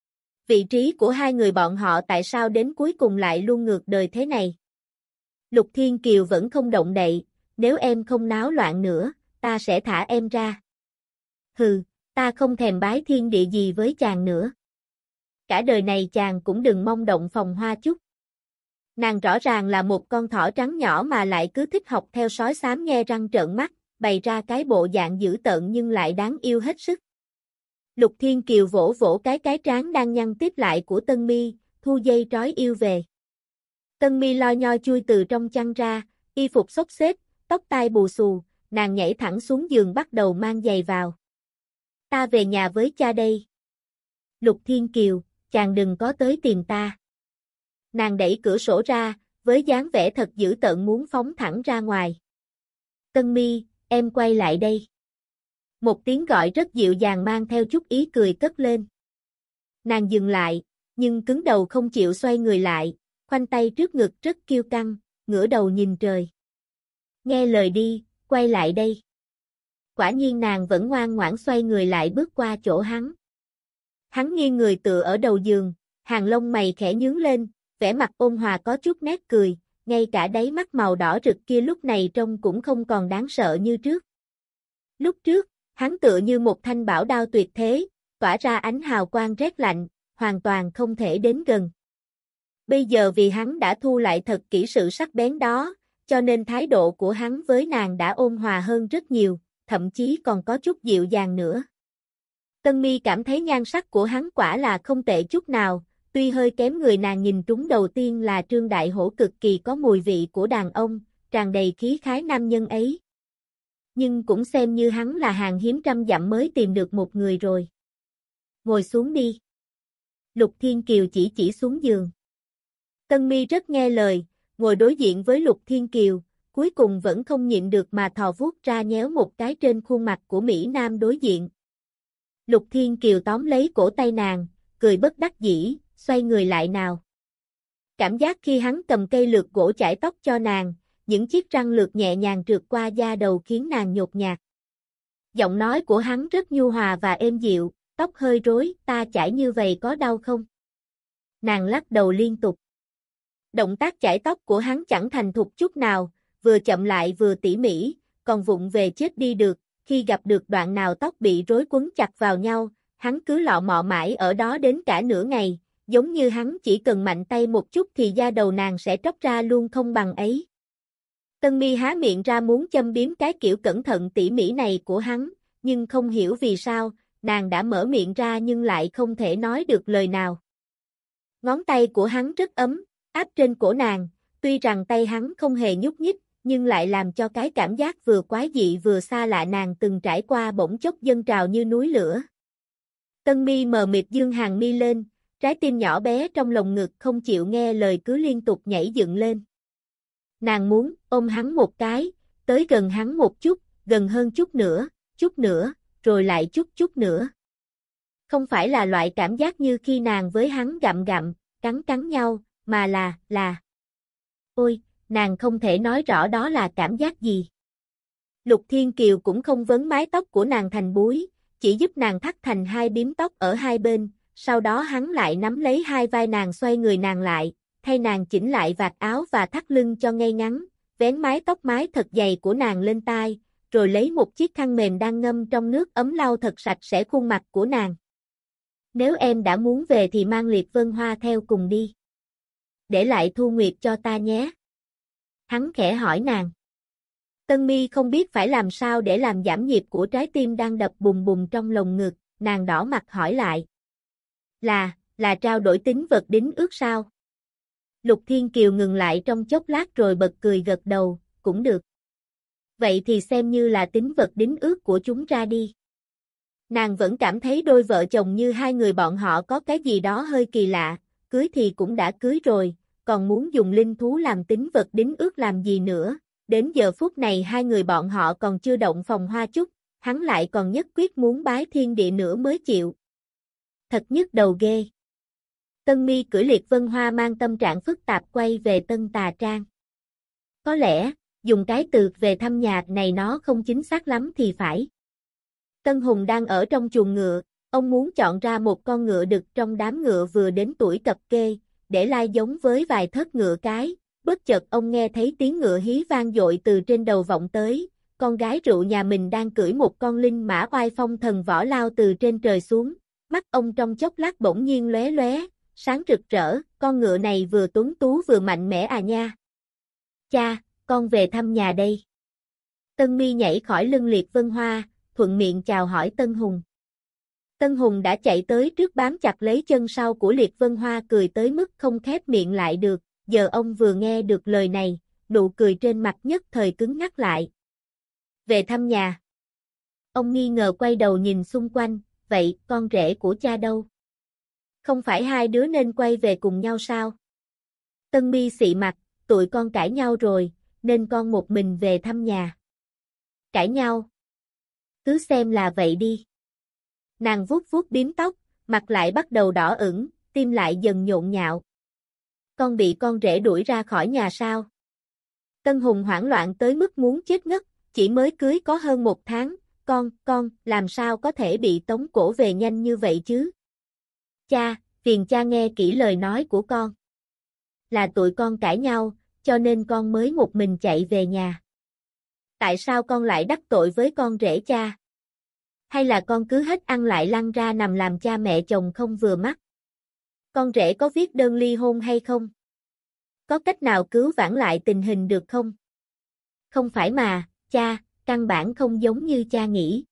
Vị trí của hai người bọn họ tại sao đến cuối cùng lại luôn ngược đời thế này? Lục Thiên Kiều vẫn không động đậy, nếu em không náo loạn nữa, ta sẽ thả em ra. Hừ, ta không thèm bái thiên địa gì với chàng nữa. Cả đời này chàng cũng đừng mong động phòng hoa chút. Nàng rõ ràng là một con thỏ trắng nhỏ mà lại cứ thích học theo sói xám nhe răng trợn mắt, bày ra cái bộ dạng dữ tợn nhưng lại đáng yêu hết sức. Lục Thiên Kiều vỗ vỗ cái cái trán đang nhăn tiếp lại của Tân Mi, thu dây trói yêu về. Tân Mi lo nhoi chui từ trong chăn ra, y phục xốc xếch, tóc tai bù xù, nàng nhảy thẳng xuống giường bắt đầu mang giày vào. Ta về nhà với cha đây. Lục Thiên Kiều, chàng đừng có tới tìm ta. Nàng đẩy cửa sổ ra, với dáng vẻ thật dữ tợn muốn phóng thẳng ra ngoài. Tân Mi, em quay lại đây. Một tiếng gọi rất dịu dàng mang theo chút ý cười cất lên. Nàng dừng lại, nhưng cứng đầu không chịu xoay người lại, khoanh tay trước ngực rất kiêu căng, ngửa đầu nhìn trời. Nghe lời đi, quay lại đây. Quả nhiên nàng vẫn ngoan ngoãn xoay người lại bước qua chỗ hắn. Hắn nghiêng người tựa ở đầu giường, hàng lông mày khẽ nhướng lên, vẻ mặt ôn hòa có chút nét cười, ngay cả đáy mắt màu đỏ rực kia lúc này trông cũng không còn đáng sợ như trước. Lúc trước, hắn tựa như một thanh bảo đao tuyệt thế, tỏa ra ánh hào quang rét lạnh, hoàn toàn không thể đến gần. Bây giờ vì hắn đã thu lại thật kỹ sự sắc bén đó, cho nên thái độ của hắn với nàng đã ôn hòa hơn rất nhiều, thậm chí còn có chút dịu dàng nữa. Tân Mi cảm thấy nhan sắc của hắn quả là không tệ chút nào, tuy hơi kém người nàng nhìn trúng đầu tiên là Trương Đại Hổ cực kỳ có mùi vị của đàn ông, tràn đầy khí khái nam nhân ấy. Nhưng cũng xem như hắn là hàng hiếm trăm dặm mới tìm được một người rồi. Ngồi xuống đi. Lục Thiên Kiều chỉ chỉ xuống giường. Tân Mi rất nghe lời, ngồi đối diện với Lục Thiên Kiều, cuối cùng vẫn không nhịn được mà thò vuốt ra nhéo một cái trên khuôn mặt của Mỹ Nam đối diện. Lục Thiên Kiều tóm lấy cổ tay nàng, cười bất đắc dĩ, xoay người lại nào. Cảm giác khi hắn cầm cây lược gỗ chải tóc cho nàng, những chiếc răng lược nhẹ nhàng trượt qua da đầu khiến nàng nhột nhạt. Giọng nói của hắn rất nhu hòa và êm dịu, tóc hơi rối, ta chải như vậy có đau không? Nàng lắc đầu liên tục. Động tác chải tóc của hắn chẳng thành thục chút nào, vừa chậm lại vừa tỉ mỉ, còn vụng về chết đi được, khi gặp được đoạn nào tóc bị rối quấn chặt vào nhau, hắn cứ lọ mọ mãi ở đó đến cả nửa ngày, giống như hắn chỉ cần mạnh tay một chút thì da đầu nàng sẽ tróc ra luôn không bằng ấy. Tân Mi há miệng ra muốn châm biếm cái kiểu cẩn thận tỉ mỉ này của hắn, nhưng không hiểu vì sao, nàng đã mở miệng ra nhưng lại không thể nói được lời nào. Ngón tay của hắn rất ấm, áp trên cổ nàng, tuy rằng tay hắn không hề nhúc nhích, nhưng lại làm cho cái cảm giác vừa quái dị vừa xa lạ nàng từng trải qua bỗng chốc dâng trào như núi lửa. Tân mi mờ mịt dương hàng mi lên, trái tim nhỏ bé trong lồng ngực không chịu nghe lời cứ liên tục nhảy dựng lên. Nàng muốn ôm hắn một cái, tới gần hắn một chút, gần hơn chút nữa, chút nữa, rồi lại chút chút nữa. Không phải là loại cảm giác như khi nàng với hắn gặm gặm, cắn cắn nhau, mà là, là. Ôi, nàng không thể nói rõ đó là cảm giác gì. Lục Thiên Kiều cũng không vấn mái tóc của nàng thành búi, chỉ giúp nàng thắt thành hai bím tóc ở hai bên, sau đó hắn lại nắm lấy hai vai nàng xoay người nàng lại, thay nàng chỉnh lại vạt áo và thắt lưng cho ngay ngắn, vén mái tóc mái thật dày của nàng lên tai, rồi lấy một chiếc khăn mềm đang ngâm trong nước ấm lau thật sạch sẽ khuôn mặt của nàng. Nếu em đã muốn về thì mang Liệt Vân Hoa theo cùng đi. Để lại Thu Nguyệt cho ta nhé. Hắn khẽ hỏi nàng. Tân mi không biết phải làm sao để làm giảm nhịp của trái tim đang đập bùng bùng trong lồng ngực, nàng đỏ mặt hỏi lại. Là, là trao đổi tín vật đính ước sao? Lục Thiên Kiều ngừng lại trong chốc lát rồi bật cười gật đầu, cũng được. Vậy thì xem như là tín vật đính ước của chúng ra đi. Nàng vẫn cảm thấy đôi vợ chồng như hai người bọn họ có cái gì đó hơi kỳ lạ, cưới thì cũng đã cưới rồi, còn muốn dùng linh thú làm tín vật đính ước làm gì nữa, đến giờ phút này hai người bọn họ còn chưa động phòng hoa chút, hắn lại còn nhất quyết muốn bái thiên địa nữa mới chịu. Thật nhức đầu ghê. Tân mi cưỡi Liệt Vân Hoa mang tâm trạng phức tạp quay về Tân Tà Trang. Có lẽ, dùng cái từ về thăm nhà này nó không chính xác lắm thì phải. Tân Hùng đang ở trong chuồng ngựa, ông muốn chọn ra một con ngựa đực trong đám ngựa vừa đến tuổi cập kê, để lai giống với vài thớt ngựa cái, bất chợt ông nghe thấy tiếng ngựa hí vang dội từ trên đầu vọng tới, con gái rượu nhà mình đang cưỡi một con linh mã oai phong thần võ lao từ trên trời xuống, mắt ông trong chốc lát bỗng nhiên lóe lóe, sáng rực rỡ, con ngựa này vừa tuấn tú vừa mạnh mẽ à nha. Cha, con về thăm nhà đây. Tân mi nhảy khỏi lưng Liệt Vân Hoa, thuận miệng chào hỏi Tân Hùng. Tân Hùng đã chạy tới trước bám chặt lấy chân sau của Liệt Vân Hoa cười tới mức không khép miệng lại được, giờ ông vừa nghe được lời này, nụ cười trên mặt nhất thời cứng ngắc lại. Về thăm nhà. Ông nghi ngờ quay đầu nhìn xung quanh, vậy con rể của cha đâu? Không phải hai đứa nên quay về cùng nhau sao? Tân mi xị mặt, tụi con cãi nhau rồi, nên con một mình về thăm nhà. Cãi nhau? Cứ xem là vậy đi. Nàng vuốt vuốt bím tóc, mặt lại bắt đầu đỏ ửng, tim lại dần nhộn nhạo. Con bị con rể đuổi ra khỏi nhà sao? Tân Hùng hoảng loạn tới mức muốn chết ngất, chỉ mới cưới có hơn một tháng, con, con, làm sao có thể bị tống cổ về nhanh như vậy chứ? Cha, phiền cha nghe kỹ lời nói của con. Là tụi con cãi nhau, cho nên con mới một mình chạy về nhà. Tại sao con lại đắc tội với con rể cha? Hay là con cứ hết ăn lại lăn ra nằm làm cha mẹ chồng không vừa mắt? Con rể có viết đơn ly hôn hay không? Có cách nào cứu vãn lại tình hình được không? Không phải mà, cha, căn bản không giống như cha nghĩ.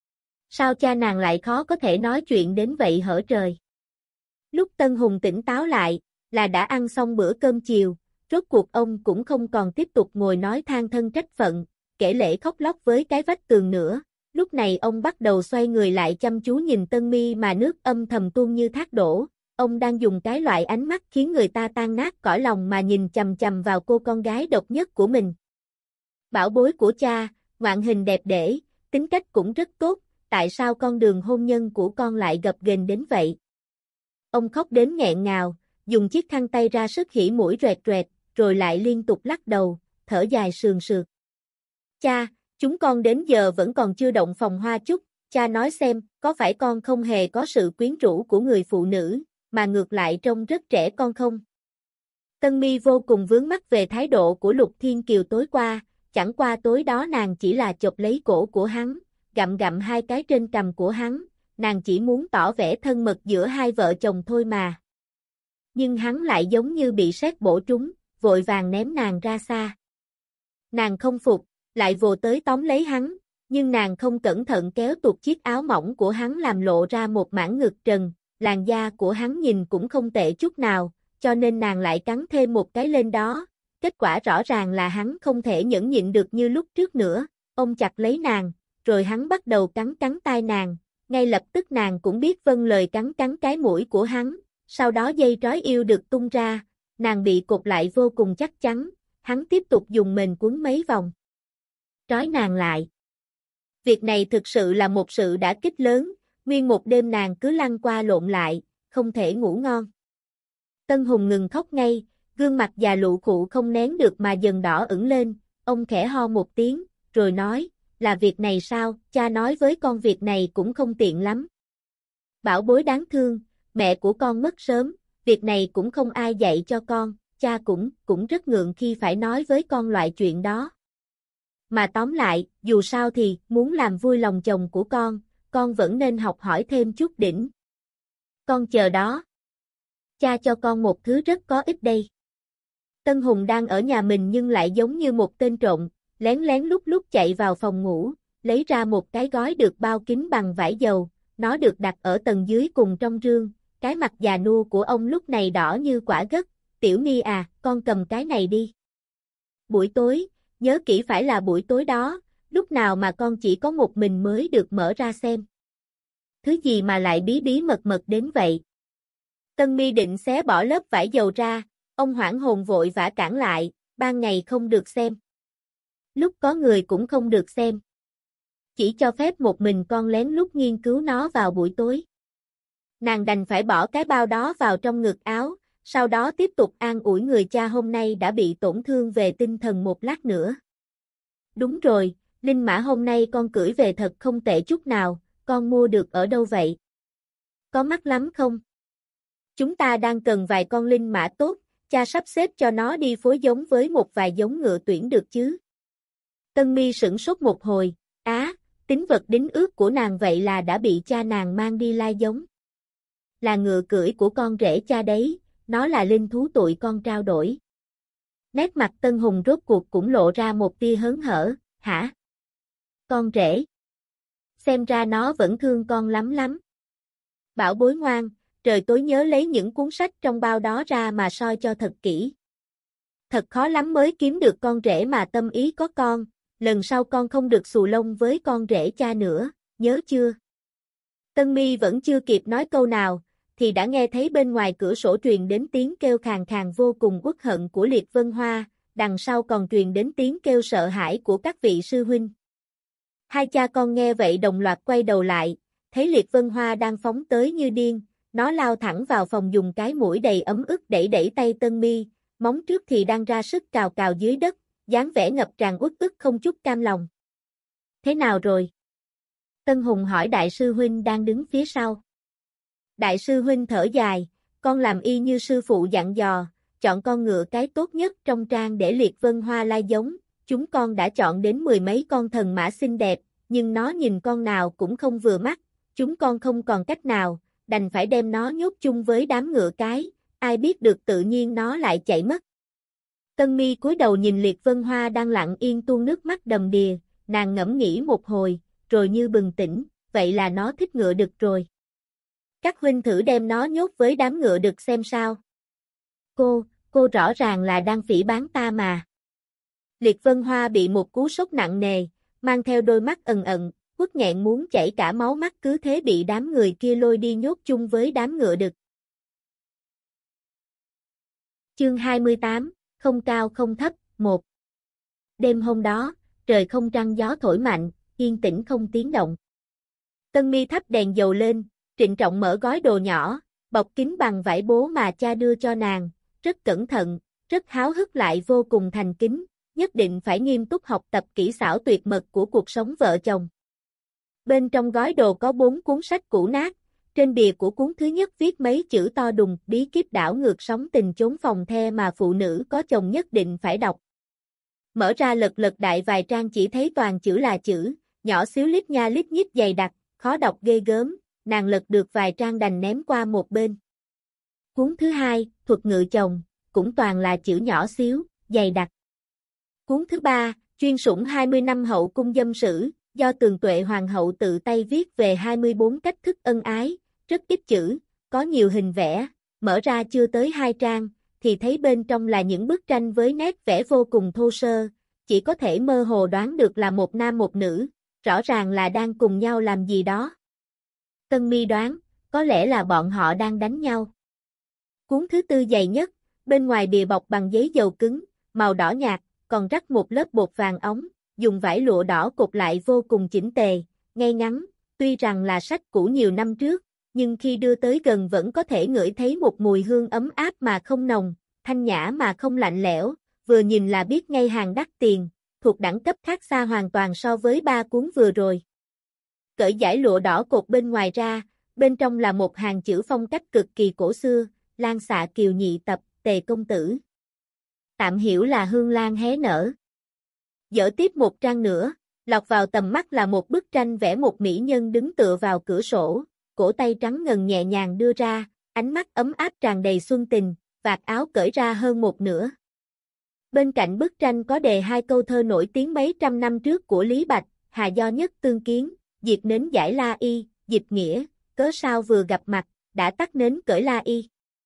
Sao cha nàng lại khó có thể nói chuyện đến vậy hở trời? Lúc Tân Hùng tỉnh táo lại, là đã ăn xong bữa cơm chiều, rốt cuộc ông cũng không còn tiếp tục ngồi nói than thân trách phận, kể lể khóc lóc với cái vách tường nữa. Lúc này ông bắt đầu xoay người lại chăm chú nhìn Tân mi mà nước âm thầm tuôn như thác đổ. Ông đang dùng cái loại ánh mắt khiến người ta tan nát cõi lòng mà nhìn chằm chằm vào cô con gái độc nhất của mình. Bảo bối của cha, ngoạn hình đẹp đẽ, tính cách cũng rất tốt, tại sao con đường hôn nhân của con lại gập ghềnh đến vậy? Ông khóc đến nghẹn ngào, dùng chiếc khăn tay ra sức hỉ mũi roẹt roẹt, rồi lại liên tục lắc đầu, thở dài sườn sượt. Cha, chúng con đến giờ vẫn còn chưa động phòng hoa chút, cha nói xem, có phải con không hề có sự quyến rũ của người phụ nữ, mà ngược lại trông rất trẻ con không? Tân mi vô cùng vướng mắc về thái độ của Lục Thiên Kiều tối qua, chẳng qua tối đó nàng chỉ là chộp lấy cổ của hắn, gặm gặm hai cái trên cằm của hắn, nàng chỉ muốn tỏ vẻ thân mật giữa hai vợ chồng thôi mà. Nhưng hắn lại giống như bị sét bổ trúng, vội vàng ném nàng ra xa. Nàng không phục, lại vồ tới tóm lấy hắn, nhưng nàng không cẩn thận kéo tuột chiếc áo mỏng của hắn làm lộ ra một mảng ngực trần, làn da của hắn nhìn cũng không tệ chút nào, cho nên nàng lại cắn thêm một cái lên đó, kết quả rõ ràng là hắn không thể nhẫn nhịn được như lúc trước nữa, ôm chặt lấy nàng, rồi hắn bắt đầu cắn cắn tai nàng, ngay lập tức nàng cũng biết vâng lời cắn cắn cái mũi của hắn, sau đó dây trói yêu được tung ra, nàng bị cột lại vô cùng chắc chắn, hắn tiếp tục dùng mền quấn mấy vòng. Trói nàng lại. Việc này thực sự là một sự đả kích lớn, nguyên một đêm nàng cứ lăn qua lộn lại, không thể ngủ ngon. Tân Hùng ngừng khóc ngay, gương mặt già lụ khụ không nén được mà dần đỏ ửng lên, ông khẽ ho một tiếng, rồi nói, là việc này sao, cha nói với con việc này cũng không tiện lắm. Bảo bối đáng thương, mẹ của con mất sớm, việc này cũng không ai dạy cho con, cha cũng, cũng rất ngượng khi phải nói với con loại chuyện đó. Mà tóm lại, dù sao thì, muốn làm vui lòng chồng của con, con vẫn nên học hỏi thêm chút đỉnh. Con chờ đó. Cha cho con một thứ rất có ích đây. Tân Hùng đang ở nhà mình nhưng lại giống như một tên trộm, lén lén lúc lúc chạy vào phòng ngủ, lấy ra một cái gói được bao kín bằng vải dầu, nó được đặt ở tầng dưới cùng trong rương, cái mặt già nua của ông lúc này đỏ như quả gấc, Tiểu Mi à, con cầm cái này đi. Buổi tối, nhớ kỹ phải là buổi tối đó, lúc nào mà con chỉ có một mình mới được mở ra xem. Thứ gì mà lại bí bí mật mật đến vậy? Tân Mi định xé bỏ lớp vải dầu ra, ông hoảng hồn vội vã cản lại, ban ngày không được xem. Lúc có người cũng không được xem. Chỉ cho phép một mình con lén lút nghiên cứu nó vào buổi tối. Nàng đành phải bỏ cái bao đó vào trong ngực áo, sau đó tiếp tục an ủi người cha hôm nay đã bị tổn thương về tinh thần một lát nữa. Đúng rồi, linh mã hôm nay con cưỡi về thật không tệ chút nào, con mua được ở đâu vậy? Có mắc lắm không? Chúng ta đang cần vài con linh mã tốt, cha sắp xếp cho nó đi phối giống với một vài giống ngựa tuyển được chứ. Tân Mi sửng sốt một hồi, á, tính vật đính ước của nàng vậy là đã bị cha nàng mang đi lai giống. Là ngựa cưỡi của con rể cha đấy, nó là linh thú tụi con trao đổi. Nét mặt Tân Hùng rốt cuộc cũng lộ ra một tia hớn hở, hả? Con rể? Xem ra nó vẫn thương con lắm lắm. Bảo bối ngoan, trời tối nhớ lấy những cuốn sách trong bao đó ra mà soi cho thật kỹ. Thật khó lắm mới kiếm được con rể mà tâm ý có con, lần sau con không được xù lông với con rể cha nữa, nhớ chưa? Tân Mi vẫn chưa kịp nói câu nào, thì đã nghe thấy bên ngoài cửa sổ truyền đến tiếng kêu khàn khàn vô cùng uất hận của Liệt Vân Hoa, đằng sau còn truyền đến tiếng kêu sợ hãi của các vị sư huynh. Hai cha con nghe vậy đồng loạt quay đầu lại, thấy Liệt Vân Hoa đang phóng tới như điên, nó lao thẳng vào phòng dùng cái mũi đầy ấm ức đẩy đẩy tay Tân Mi, móng trước thì đang ra sức cào cào dưới đất, dáng vẻ ngập tràn uất ức không chút cam lòng. Thế nào rồi? Tân Hùng hỏi đại sư huynh đang đứng phía sau. Đại sư huynh thở dài, con làm y như sư phụ dặn dò, chọn con ngựa cái tốt nhất trong trang để Liệt Vân Hoa lai giống, chúng con đã chọn đến mười mấy con thần mã xinh đẹp, nhưng nó nhìn con nào cũng không vừa mắt, chúng con không còn cách nào, đành phải đem nó nhốt chung với đám ngựa cái, ai biết được tự nhiên nó lại chạy mất. Tân Mi cúi đầu nhìn Liệt Vân Hoa đang lặng yên tuôn nước mắt đầm đìa, nàng ngẫm nghĩ một hồi, rồi như bừng tỉnh, vậy là nó thích ngựa đực rồi. Các huynh thử đem nó nhốt với đám ngựa đực xem sao. Cô, cô rõ ràng là đang phỉ báng ta mà. Liệt Vân Hoa bị một cú sốc nặng nề, mang theo đôi mắt ẩn ẩn, uất nghẹn muốn chảy cả máu mắt cứ thế bị đám người kia lôi đi nhốt chung với đám ngựa đực. Chương hai mươi tám, không cao không thấp, một. Đêm hôm đó, trời không trăng gió thổi mạnh, yên tĩnh không tiếng động. Tân Mi thắp đèn dầu lên, trịnh trọng mở gói đồ nhỏ, bọc kín bằng vải bố mà cha đưa cho nàng, rất cẩn thận, rất háo hức lại vô cùng thành kính, nhất định phải nghiêm túc học tập kỹ xảo tuyệt mật của cuộc sống vợ chồng. Bên trong gói đồ có bốn cuốn sách cũ nát, trên bìa của cuốn thứ nhất viết mấy chữ to đùng, bí kíp đảo ngược sóng tình chốn phòng the mà phụ nữ có chồng nhất định phải đọc. Mở ra lật lật đại vài trang chỉ thấy toàn chữ là chữ, nhỏ xíu lít nha lít nhít dày đặc, khó đọc ghê gớm, nàng lật được vài trang đành ném qua một bên. Cuốn thứ hai, thuật ngự chồng, cũng toàn là chữ nhỏ xíu, dày đặc. Cuốn thứ ba, chuyên sủng hai mươi năm hậu cung dâm sử, do Tường Tuệ Hoàng hậu tự tay viết về hai mươi bốn cách thức ân ái, rất ít chữ, có nhiều hình vẽ, mở ra chưa tới hai trang, thì thấy bên trong là những bức tranh với nét vẽ vô cùng thô sơ, chỉ có thể mơ hồ đoán được là một nam một nữ, rõ ràng là đang cùng nhau làm gì đó. Tân Mi đoán, có lẽ là bọn họ đang đánh nhau. Cuốn thứ tư dày nhất, bên ngoài bìa bọc bằng giấy dầu cứng, màu đỏ nhạt, còn rắc một lớp bột vàng óng, dùng vải lụa đỏ cột lại vô cùng chỉnh tề, ngay ngắn, tuy rằng là sách cũ nhiều năm trước, nhưng khi đưa tới gần vẫn có thể ngửi thấy một mùi hương ấm áp mà không nồng, thanh nhã mà không lạnh lẽo, vừa nhìn là biết ngay hàng đắt tiền, thuộc đẳng cấp khác xa hoàn toàn so với ba cuốn vừa rồi. Cởi dải lụa đỏ cột bên ngoài ra, bên trong là một hàng chữ phong cách cực kỳ cổ xưa, Lan xạ kiều nhị tập, Tề công tử. Tạm hiểu là hương lan hé nở. Dở tiếp một trang nữa, lọt vào tầm mắt là một bức tranh vẽ một mỹ nhân đứng tựa vào cửa sổ, cổ tay trắng ngần nhẹ nhàng đưa ra, ánh mắt ấm áp tràn đầy xuân tình, vạt áo cởi ra hơn một nửa. Bên cạnh bức tranh có đề hai câu thơ nổi tiếng mấy trăm năm trước của Lý Bạch, Hà do nhất tương kiến, diệt nến giải la y, dịch nghĩa, cớ sao vừa gặp mặt, đã tắt nến cởi la y.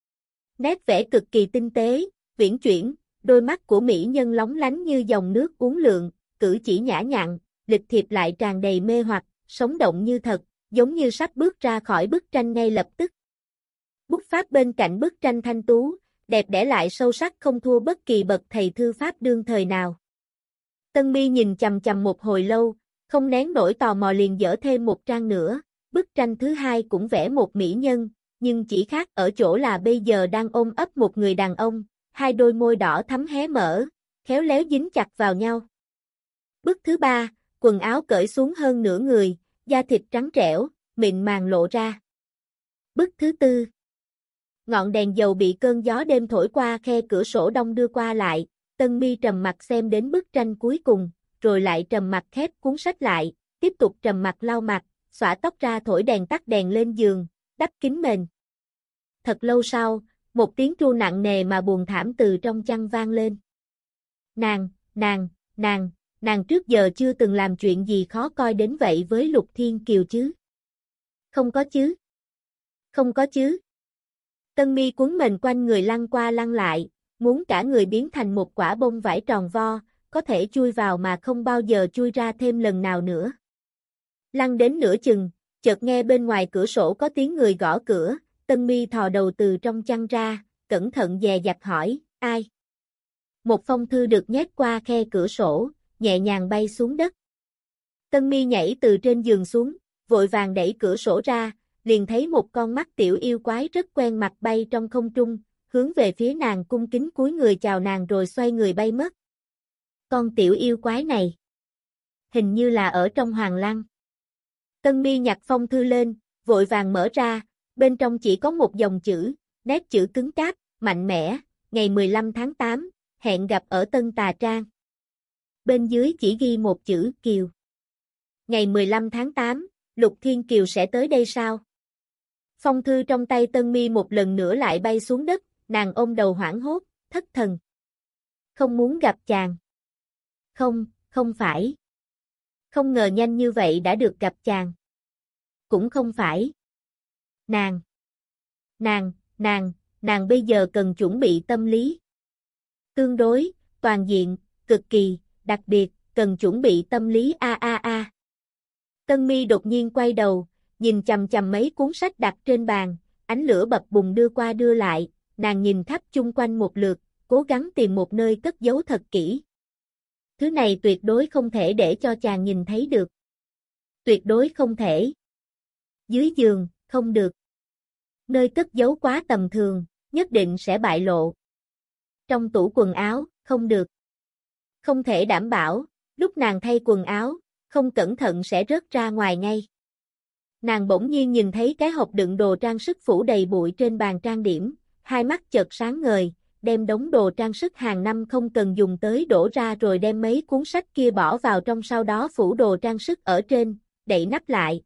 Nét vẽ cực kỳ tinh tế, uyển chuyển, đôi mắt của mỹ nhân lóng lánh như dòng nước uốn lượn, cử chỉ nhã nhặn, lịch thiệp lại tràn đầy mê hoặc, sống động như thật, giống như sắp bước ra khỏi bức tranh ngay lập tức. Bút pháp bên cạnh bức tranh thanh tú, đẹp đẽ lại sâu sắc không thua bất kỳ bậc thầy thư pháp đương thời nào. Tân Mi nhìn chằm chằm một hồi lâu, không nén nổi tò mò liền dở thêm một trang nữa, bức tranh thứ hai cũng vẽ một mỹ nhân, nhưng chỉ khác ở chỗ là bây giờ đang ôm ấp một người đàn ông, hai đôi môi đỏ thắm hé mở, khéo léo dính chặt vào nhau. Bức thứ ba, quần áo cởi xuống hơn nửa người, da thịt trắng trẻo, mịn màng lộ ra. Bức thứ tư, ngọn đèn dầu bị cơn gió đêm thổi qua khe cửa sổ đông đưa qua lại, Tân Mi trầm mặt xem đến bức tranh cuối cùng, rồi lại trầm mặt khép cuốn sách lại, tiếp tục trầm mặt lau mặt, xõa tóc ra thổi đèn tắt đèn lên giường, đắp kín mền. Thật lâu sau, một tiếng tru nặng nề mà buồn thảm từ trong chăn vang lên. Nàng, nàng, nàng, nàng trước giờ chưa từng làm chuyện gì khó coi đến vậy với Lục Thiên Kiều chứ? Không có chứ? Không có chứ? Tân Mi cuốn mền quanh người lăn qua lăn lại, muốn cả người biến thành một quả bông vải tròn vo, có thể chui vào mà không bao giờ chui ra thêm lần nào nữa. Lăn đến nửa chừng, chợt nghe bên ngoài cửa sổ có tiếng người gõ cửa, Tân Mi thò đầu từ trong chăn ra, cẩn thận dè dặt hỏi, ai? Một phong thư được nhét qua khe cửa sổ, nhẹ nhàng bay xuống đất. Tân Mi nhảy từ trên giường xuống, vội vàng đẩy cửa sổ ra, liền thấy một con mắt tiểu yêu quái rất quen mặt bay trong không trung, hướng về phía nàng cung kính cúi người chào nàng rồi xoay người bay mất. Con tiểu yêu quái này, hình như là ở trong Hoàng Lăng. Tân Mi nhặt phong thư lên, vội vàng mở ra, bên trong chỉ có một dòng chữ, nét chữ cứng cáp, mạnh mẽ, ngày mười lăm tháng tám, hẹn gặp ở Tân Tà Trang. Bên dưới chỉ ghi một chữ Kiều. Ngày mười lăm tháng tám, Lục Thiên Kiều sẽ tới đây sao? Phong thư trong tay Tân Mi một lần nữa lại bay xuống đất, nàng ôm đầu hoảng hốt, thất thần. Không muốn gặp chàng. Không, không phải. Không ngờ nhanh như vậy đã được gặp chàng. Cũng không phải. Nàng. Nàng, nàng, nàng bây giờ cần chuẩn bị tâm lý. Tương đối, toàn diện, cực kỳ, đặc biệt, cần chuẩn bị tâm lý a a a. Tân Mi đột nhiên quay đầu, nhìn chằm chằm mấy cuốn sách đặt trên bàn, ánh lửa bập bùng đưa qua đưa lại, nàng nhìn khắp chung quanh một lượt, cố gắng tìm một nơi cất giấu thật kỹ. Thứ này tuyệt đối không thể để cho chàng nhìn thấy được. Tuyệt đối không thể. Dưới giường, không được. Nơi cất giấu quá tầm thường, nhất định sẽ bại lộ. Trong tủ quần áo, không được. Không thể đảm bảo, lúc nàng thay quần áo, không cẩn thận sẽ rớt ra ngoài ngay. Nàng bỗng nhiên nhìn thấy cái hộp đựng đồ trang sức phủ đầy bụi trên bàn trang điểm, hai mắt chợt sáng ngời, đem đống đồ trang sức hàng năm không cần dùng tới đổ ra rồi đem mấy cuốn sách kia bỏ vào trong, sau đó phủ đồ trang sức ở trên, đậy nắp lại.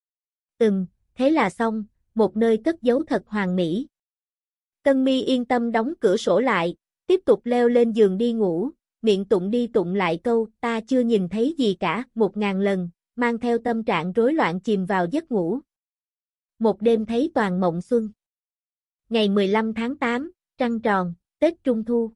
Ừm, thế là xong, một nơi cất giấu thật hoàn mỹ. Tân Mi yên tâm đóng cửa sổ lại, tiếp tục leo lên giường đi ngủ, miệng tụng đi tụng lại câu ta chưa nhìn thấy gì cả một ngàn lần, mang theo tâm trạng rối loạn chìm vào giấc ngủ. Một đêm thấy toàn mộng xuân. ngày mười lăm tháng tám, trăng tròn, Tết Trung Thu.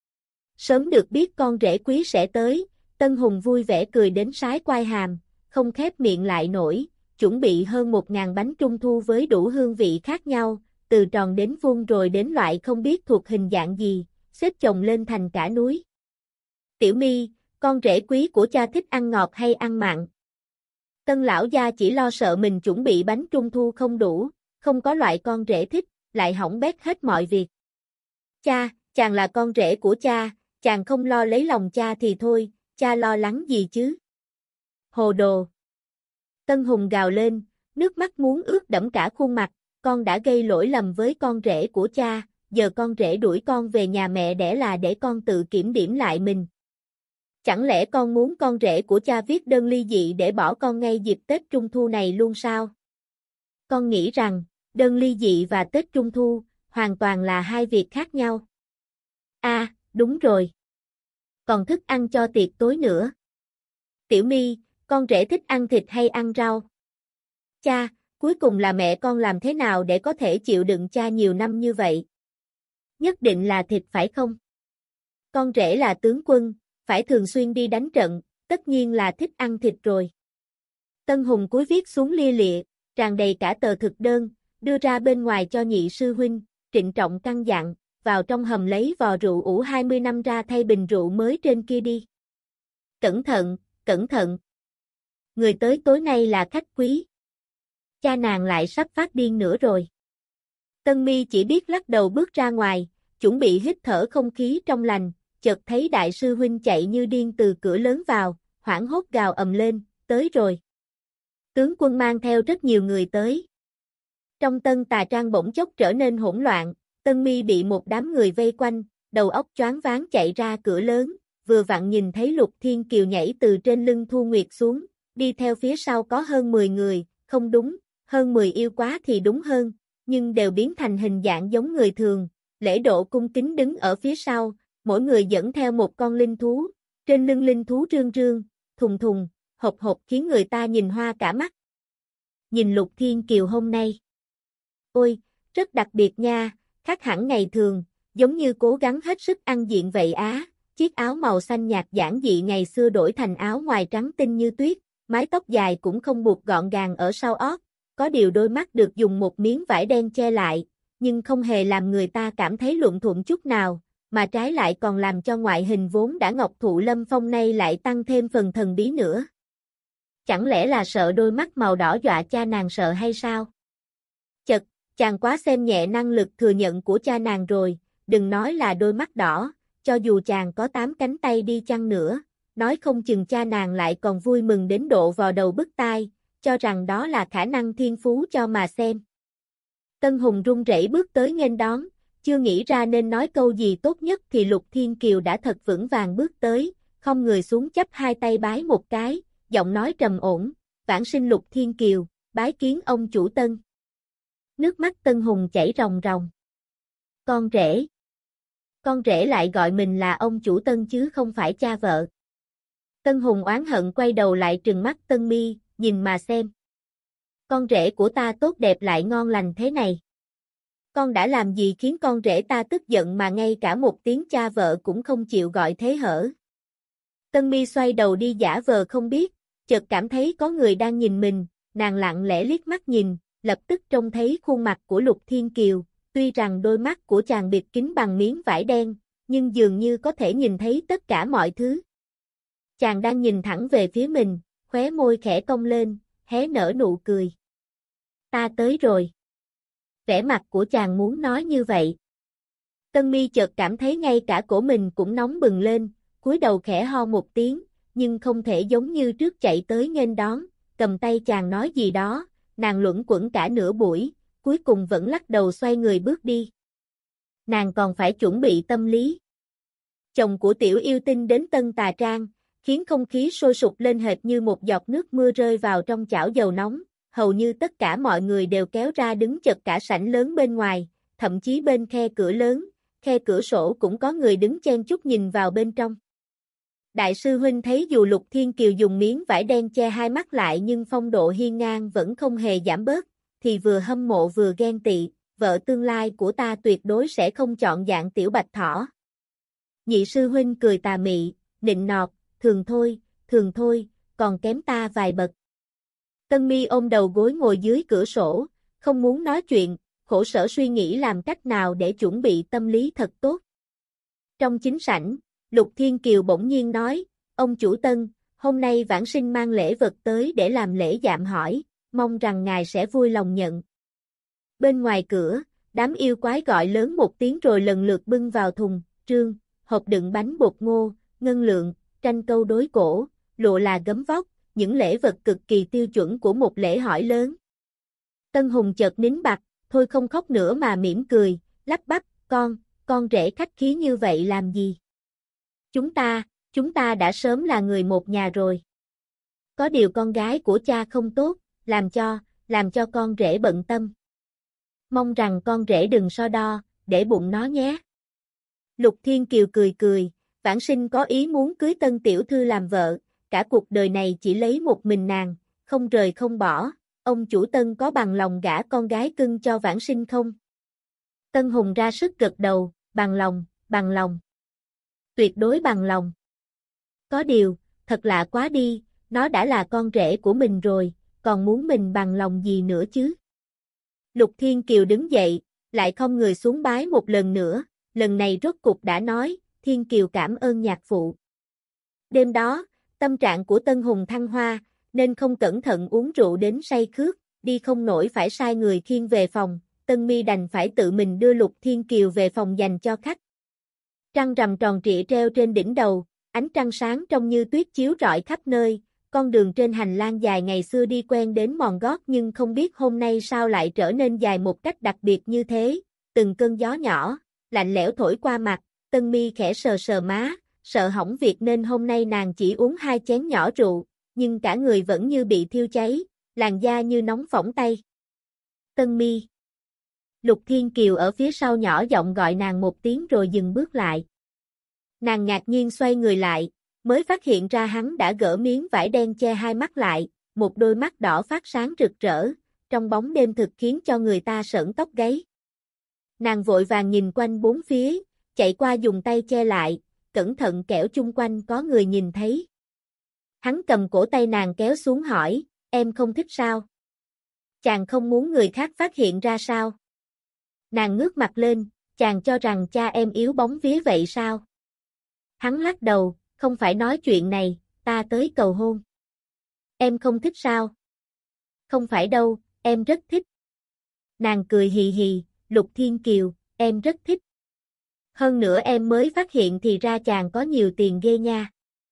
Sớm được biết con rể quý sẽ tới, Tân Hùng vui vẻ cười đến sái quai hàm, không khép miệng lại nổi, chuẩn bị hơn một ngàn bánh Trung Thu với đủ hương vị khác nhau, từ tròn đến vuông rồi đến loại không biết thuộc hình dạng gì, xếp chồng lên thành cả núi. Tiểu My, con rể quý của cha thích ăn ngọt hay ăn mặn? Tân lão gia chỉ lo sợ mình chuẩn bị bánh Trung Thu không đủ, không có loại con rể thích, lại hỏng bét hết mọi việc. Cha, chàng là con rể của cha, chàng không lo lấy lòng cha thì thôi, cha lo lắng gì chứ? Hồ đồ! Tân Hùng gào lên, nước mắt muốn ướt đẫm cả khuôn mặt, con đã gây lỗi lầm với con rể của cha, giờ con rể đuổi con về nhà mẹ đẻ là để con tự kiểm điểm lại mình. Chẳng lẽ con muốn con rể của cha viết đơn ly dị để bỏ con ngay dịp Tết Trung Thu này luôn sao? Con nghĩ rằng, đơn ly dị và Tết Trung Thu, hoàn toàn là hai việc khác nhau. À, đúng rồi. Còn thức ăn cho tiệc tối nữa. Tiểu My, con rể thích ăn thịt hay ăn rau? Cha, cuối cùng là mẹ con làm thế nào để có thể chịu đựng cha nhiều năm như vậy? Nhất định là thịt phải không? Con rể là tướng quân, phải thường xuyên đi đánh trận, tất nhiên là thích ăn thịt rồi. Tân Hùng cúi viết xuống lia lịa, tràn đầy cả tờ thực đơn, đưa ra bên ngoài cho nhị sư huynh, trịnh trọng căn dặn, vào trong hầm lấy vò rượu ủ hai mươi năm ra thay bình rượu mới trên kia đi. Cẩn thận, cẩn thận. Người tới tối nay là khách quý. Cha nàng lại sắp phát điên nữa rồi. Tân My chỉ biết lắc đầu bước ra ngoài, chuẩn bị hít thở không khí trong lành, chợt thấy đại sư huynh chạy như điên từ cửa lớn vào, hoảng hốt gào ầm lên, tới rồi. Tướng quân mang theo rất nhiều người tới. Trong Tân Tà Trang bỗng chốc trở nên hỗn loạn, Tân My bị một đám người vây quanh, đầu óc choáng váng chạy ra cửa lớn, vừa vặn nhìn thấy Lục Thiên Kiều nhảy từ trên lưng Thu Nguyệt xuống, đi theo phía sau có hơn mười người, không đúng, hơn mười yêu quá thì đúng hơn, nhưng đều biến thành hình dạng giống người thường, lễ độ cung kính đứng ở phía sau, mỗi người dẫn theo một con linh thú, trên lưng linh thú rương rương, thùng thùng, hộp hộp khiến người ta nhìn hoa cả mắt. Nhìn Lục Thiên Kiều hôm nay. Ôi, rất đặc biệt nha, khác hẳn ngày thường, giống như cố gắng hết sức ăn diện vậy á, chiếc áo màu xanh nhạt giản dị ngày xưa đổi thành áo ngoài trắng tinh như tuyết, mái tóc dài cũng không buộc gọn gàng ở sau ót, có điều đôi mắt được dùng một miếng vải đen che lại, nhưng không hề làm người ta cảm thấy luộm thuộm chút nào, mà trái lại còn làm cho ngoại hình vốn đã ngọc thụ lâm phong nay lại tăng thêm phần thần bí nữa. Chẳng lẽ là sợ đôi mắt màu đỏ dọa cha nàng sợ hay sao? Chật, chàng quá xem nhẹ năng lực thừa nhận của cha nàng rồi, đừng nói là đôi mắt đỏ, cho dù chàng có tám cánh tay đi chăng nữa, nói không chừng cha nàng lại còn vui mừng đến độ vò đầu bứt tai, cho rằng đó là khả năng thiên phú cho mà xem. Tân Hùng run rẩy bước tới nghênh đón, chưa nghĩ ra nên nói câu gì tốt nhất thì Lục Thiên Kiều đã thật vững vàng bước tới, không người xuống chắp hai tay bái một cái, giọng nói trầm ổn, vãng sinh Lục Thiên Kiều, bái kiến ông chủ Tân. Nước mắt Tân Hùng chảy ròng ròng. Con rể. Con rể lại gọi mình là ông chủ Tân chứ không phải cha vợ. Tân Hùng oán hận quay đầu lại trừng mắt Tân My, nhìn mà xem. Con rể của ta tốt đẹp lại ngon lành thế này. Con đã làm gì khiến con rể ta tức giận mà ngay cả một tiếng cha vợ cũng không chịu gọi thế hở? Tân My xoay đầu đi giả vờ không biết, chợt cảm thấy có người đang nhìn mình, nàng lặng lẽ liếc mắt nhìn, lập tức trông thấy khuôn mặt của Lục Thiên Kiều, tuy rằng đôi mắt của chàng bịt kín bằng miếng vải đen, nhưng dường như có thể nhìn thấy tất cả mọi thứ. Chàng đang nhìn thẳng về phía mình, khóe môi khẽ cong lên, hé nở nụ cười. Ta tới rồi. Vẻ mặt của chàng muốn nói như vậy. Tân My chợt cảm thấy ngay cả cổ mình cũng nóng bừng lên, cúi đầu khẽ ho một tiếng, nhưng không thể giống như trước chạy tới nghênh đón, cầm tay chàng nói gì đó, nàng luẩn quẩn cả nửa buổi, cuối cùng vẫn lắc đầu xoay người bước đi. Nàng còn phải chuẩn bị tâm lý. Chồng của tiểu yêu tinh đến Tân Tà Trang, khiến không khí sôi sục lên hệt như một giọt nước mưa rơi vào trong chảo dầu nóng, hầu như tất cả mọi người đều kéo ra đứng chật cả sảnh lớn bên ngoài, thậm chí bên khe cửa lớn, khe cửa sổ cũng có người đứng chen chúc nhìn vào bên trong. Đại sư huynh thấy dù Lục Thiên Kiều dùng miếng vải đen che hai mắt lại nhưng phong độ hiên ngang vẫn không hề giảm bớt, thì vừa hâm mộ vừa ghen tị, vợ tương lai của ta tuyệt đối sẽ không chọn dạng tiểu bạch thỏ. Nhị sư huynh cười tà mị, nịnh nọt, thường thôi, thường thôi, còn kém ta vài bậc. Tân Mi ôm đầu gối ngồi dưới cửa sổ, không muốn nói chuyện, khổ sở suy nghĩ làm cách nào để chuẩn bị tâm lý thật tốt. Trong chính sảnh, Lục Thiên Kiều bỗng nhiên nói, ông chủ Tân, hôm nay vãn sinh mang lễ vật tới để làm lễ dạm hỏi, mong rằng ngài sẽ vui lòng nhận. Bên ngoài cửa, đám yêu quái gọi lớn một tiếng rồi lần lượt bưng vào thùng, trương, hộp đựng bánh bột ngô, ngân lượng, tranh câu đối cổ, lụa là gấm vóc, những lễ vật cực kỳ tiêu chuẩn của một lễ hỏi lớn. Tân Hùng chợt nín bặt, thôi không khóc nữa mà mỉm cười, lắp bắp, con, con rể khách khí như vậy làm gì? Chúng ta, chúng ta đã sớm là người một nhà rồi. Có điều con gái của cha không tốt, làm cho, làm cho con rể bận tâm. Mong rằng con rể đừng so đo, để bụng nó nhé. Lục Thiên Kiều cười cười, vãn sinh có ý muốn cưới Tân tiểu thư làm vợ, cả cuộc đời này chỉ lấy một mình nàng, không rời không bỏ, ông chủ Tân có bằng lòng gả con gái cưng cho vãn sinh không? Tân Hùng ra sức gật đầu, bằng lòng, bằng lòng. Tuyệt đối bằng lòng. Có điều, thật lạ quá đi, nó đã là con rể của mình rồi, còn muốn mình bằng lòng gì nữa chứ? Lục Thiên Kiều đứng dậy, lại không người xuống bái một lần nữa, lần này rốt cục đã nói, Thiên Kiều cảm ơn nhạc phụ. Đêm đó, tâm trạng của Tân Hùng thăng hoa, nên không cẩn thận uống rượu đến say khướt, đi không nổi phải sai người khiêng về phòng, Tân Mi đành phải tự mình đưa Lục Thiên Kiều về phòng dành cho khách. Trăng rằm tròn trịa treo trên đỉnh đầu, ánh trăng sáng trông như tuyết chiếu rọi khắp nơi, con đường trên hành lang dài ngày xưa đi quen đến mòn gót nhưng không biết hôm nay sao lại trở nên dài một cách đặc biệt như thế, từng cơn gió nhỏ, lạnh lẽo thổi qua mặt, Tân Mi khẽ sờ sờ má, sợ hỏng việc nên hôm nay nàng chỉ uống hai chén nhỏ rượu, nhưng cả người vẫn như bị thiêu cháy, làn da như nóng phỏng tay. Tân Mi. Lục Thiên Kiều ở phía sau nhỏ giọng gọi nàng một tiếng rồi dừng bước lại. Nàng ngạc nhiên xoay người lại, mới phát hiện ra hắn đã gỡ miếng vải đen che hai mắt lại, một đôi mắt đỏ phát sáng rực rỡ, trong bóng đêm thực khiến cho người ta sởn tóc gáy. Nàng vội vàng nhìn quanh bốn phía, chạy qua dùng tay che lại, cẩn thận kẻo chung quanh có người nhìn thấy. Hắn cầm cổ tay nàng kéo xuống hỏi, em không thích sao? Chàng không muốn người khác phát hiện ra sao? Nàng ngước mặt lên, chàng cho rằng cha em yếu bóng vía vậy sao? Hắn lắc đầu, không phải nói chuyện này, ta tới cầu hôn. Em không thích sao? Không phải đâu, em rất thích. Nàng cười hì hì, Lục Thiên Kiều, em rất thích. Hơn nữa em mới phát hiện thì ra chàng có nhiều tiền ghê nha.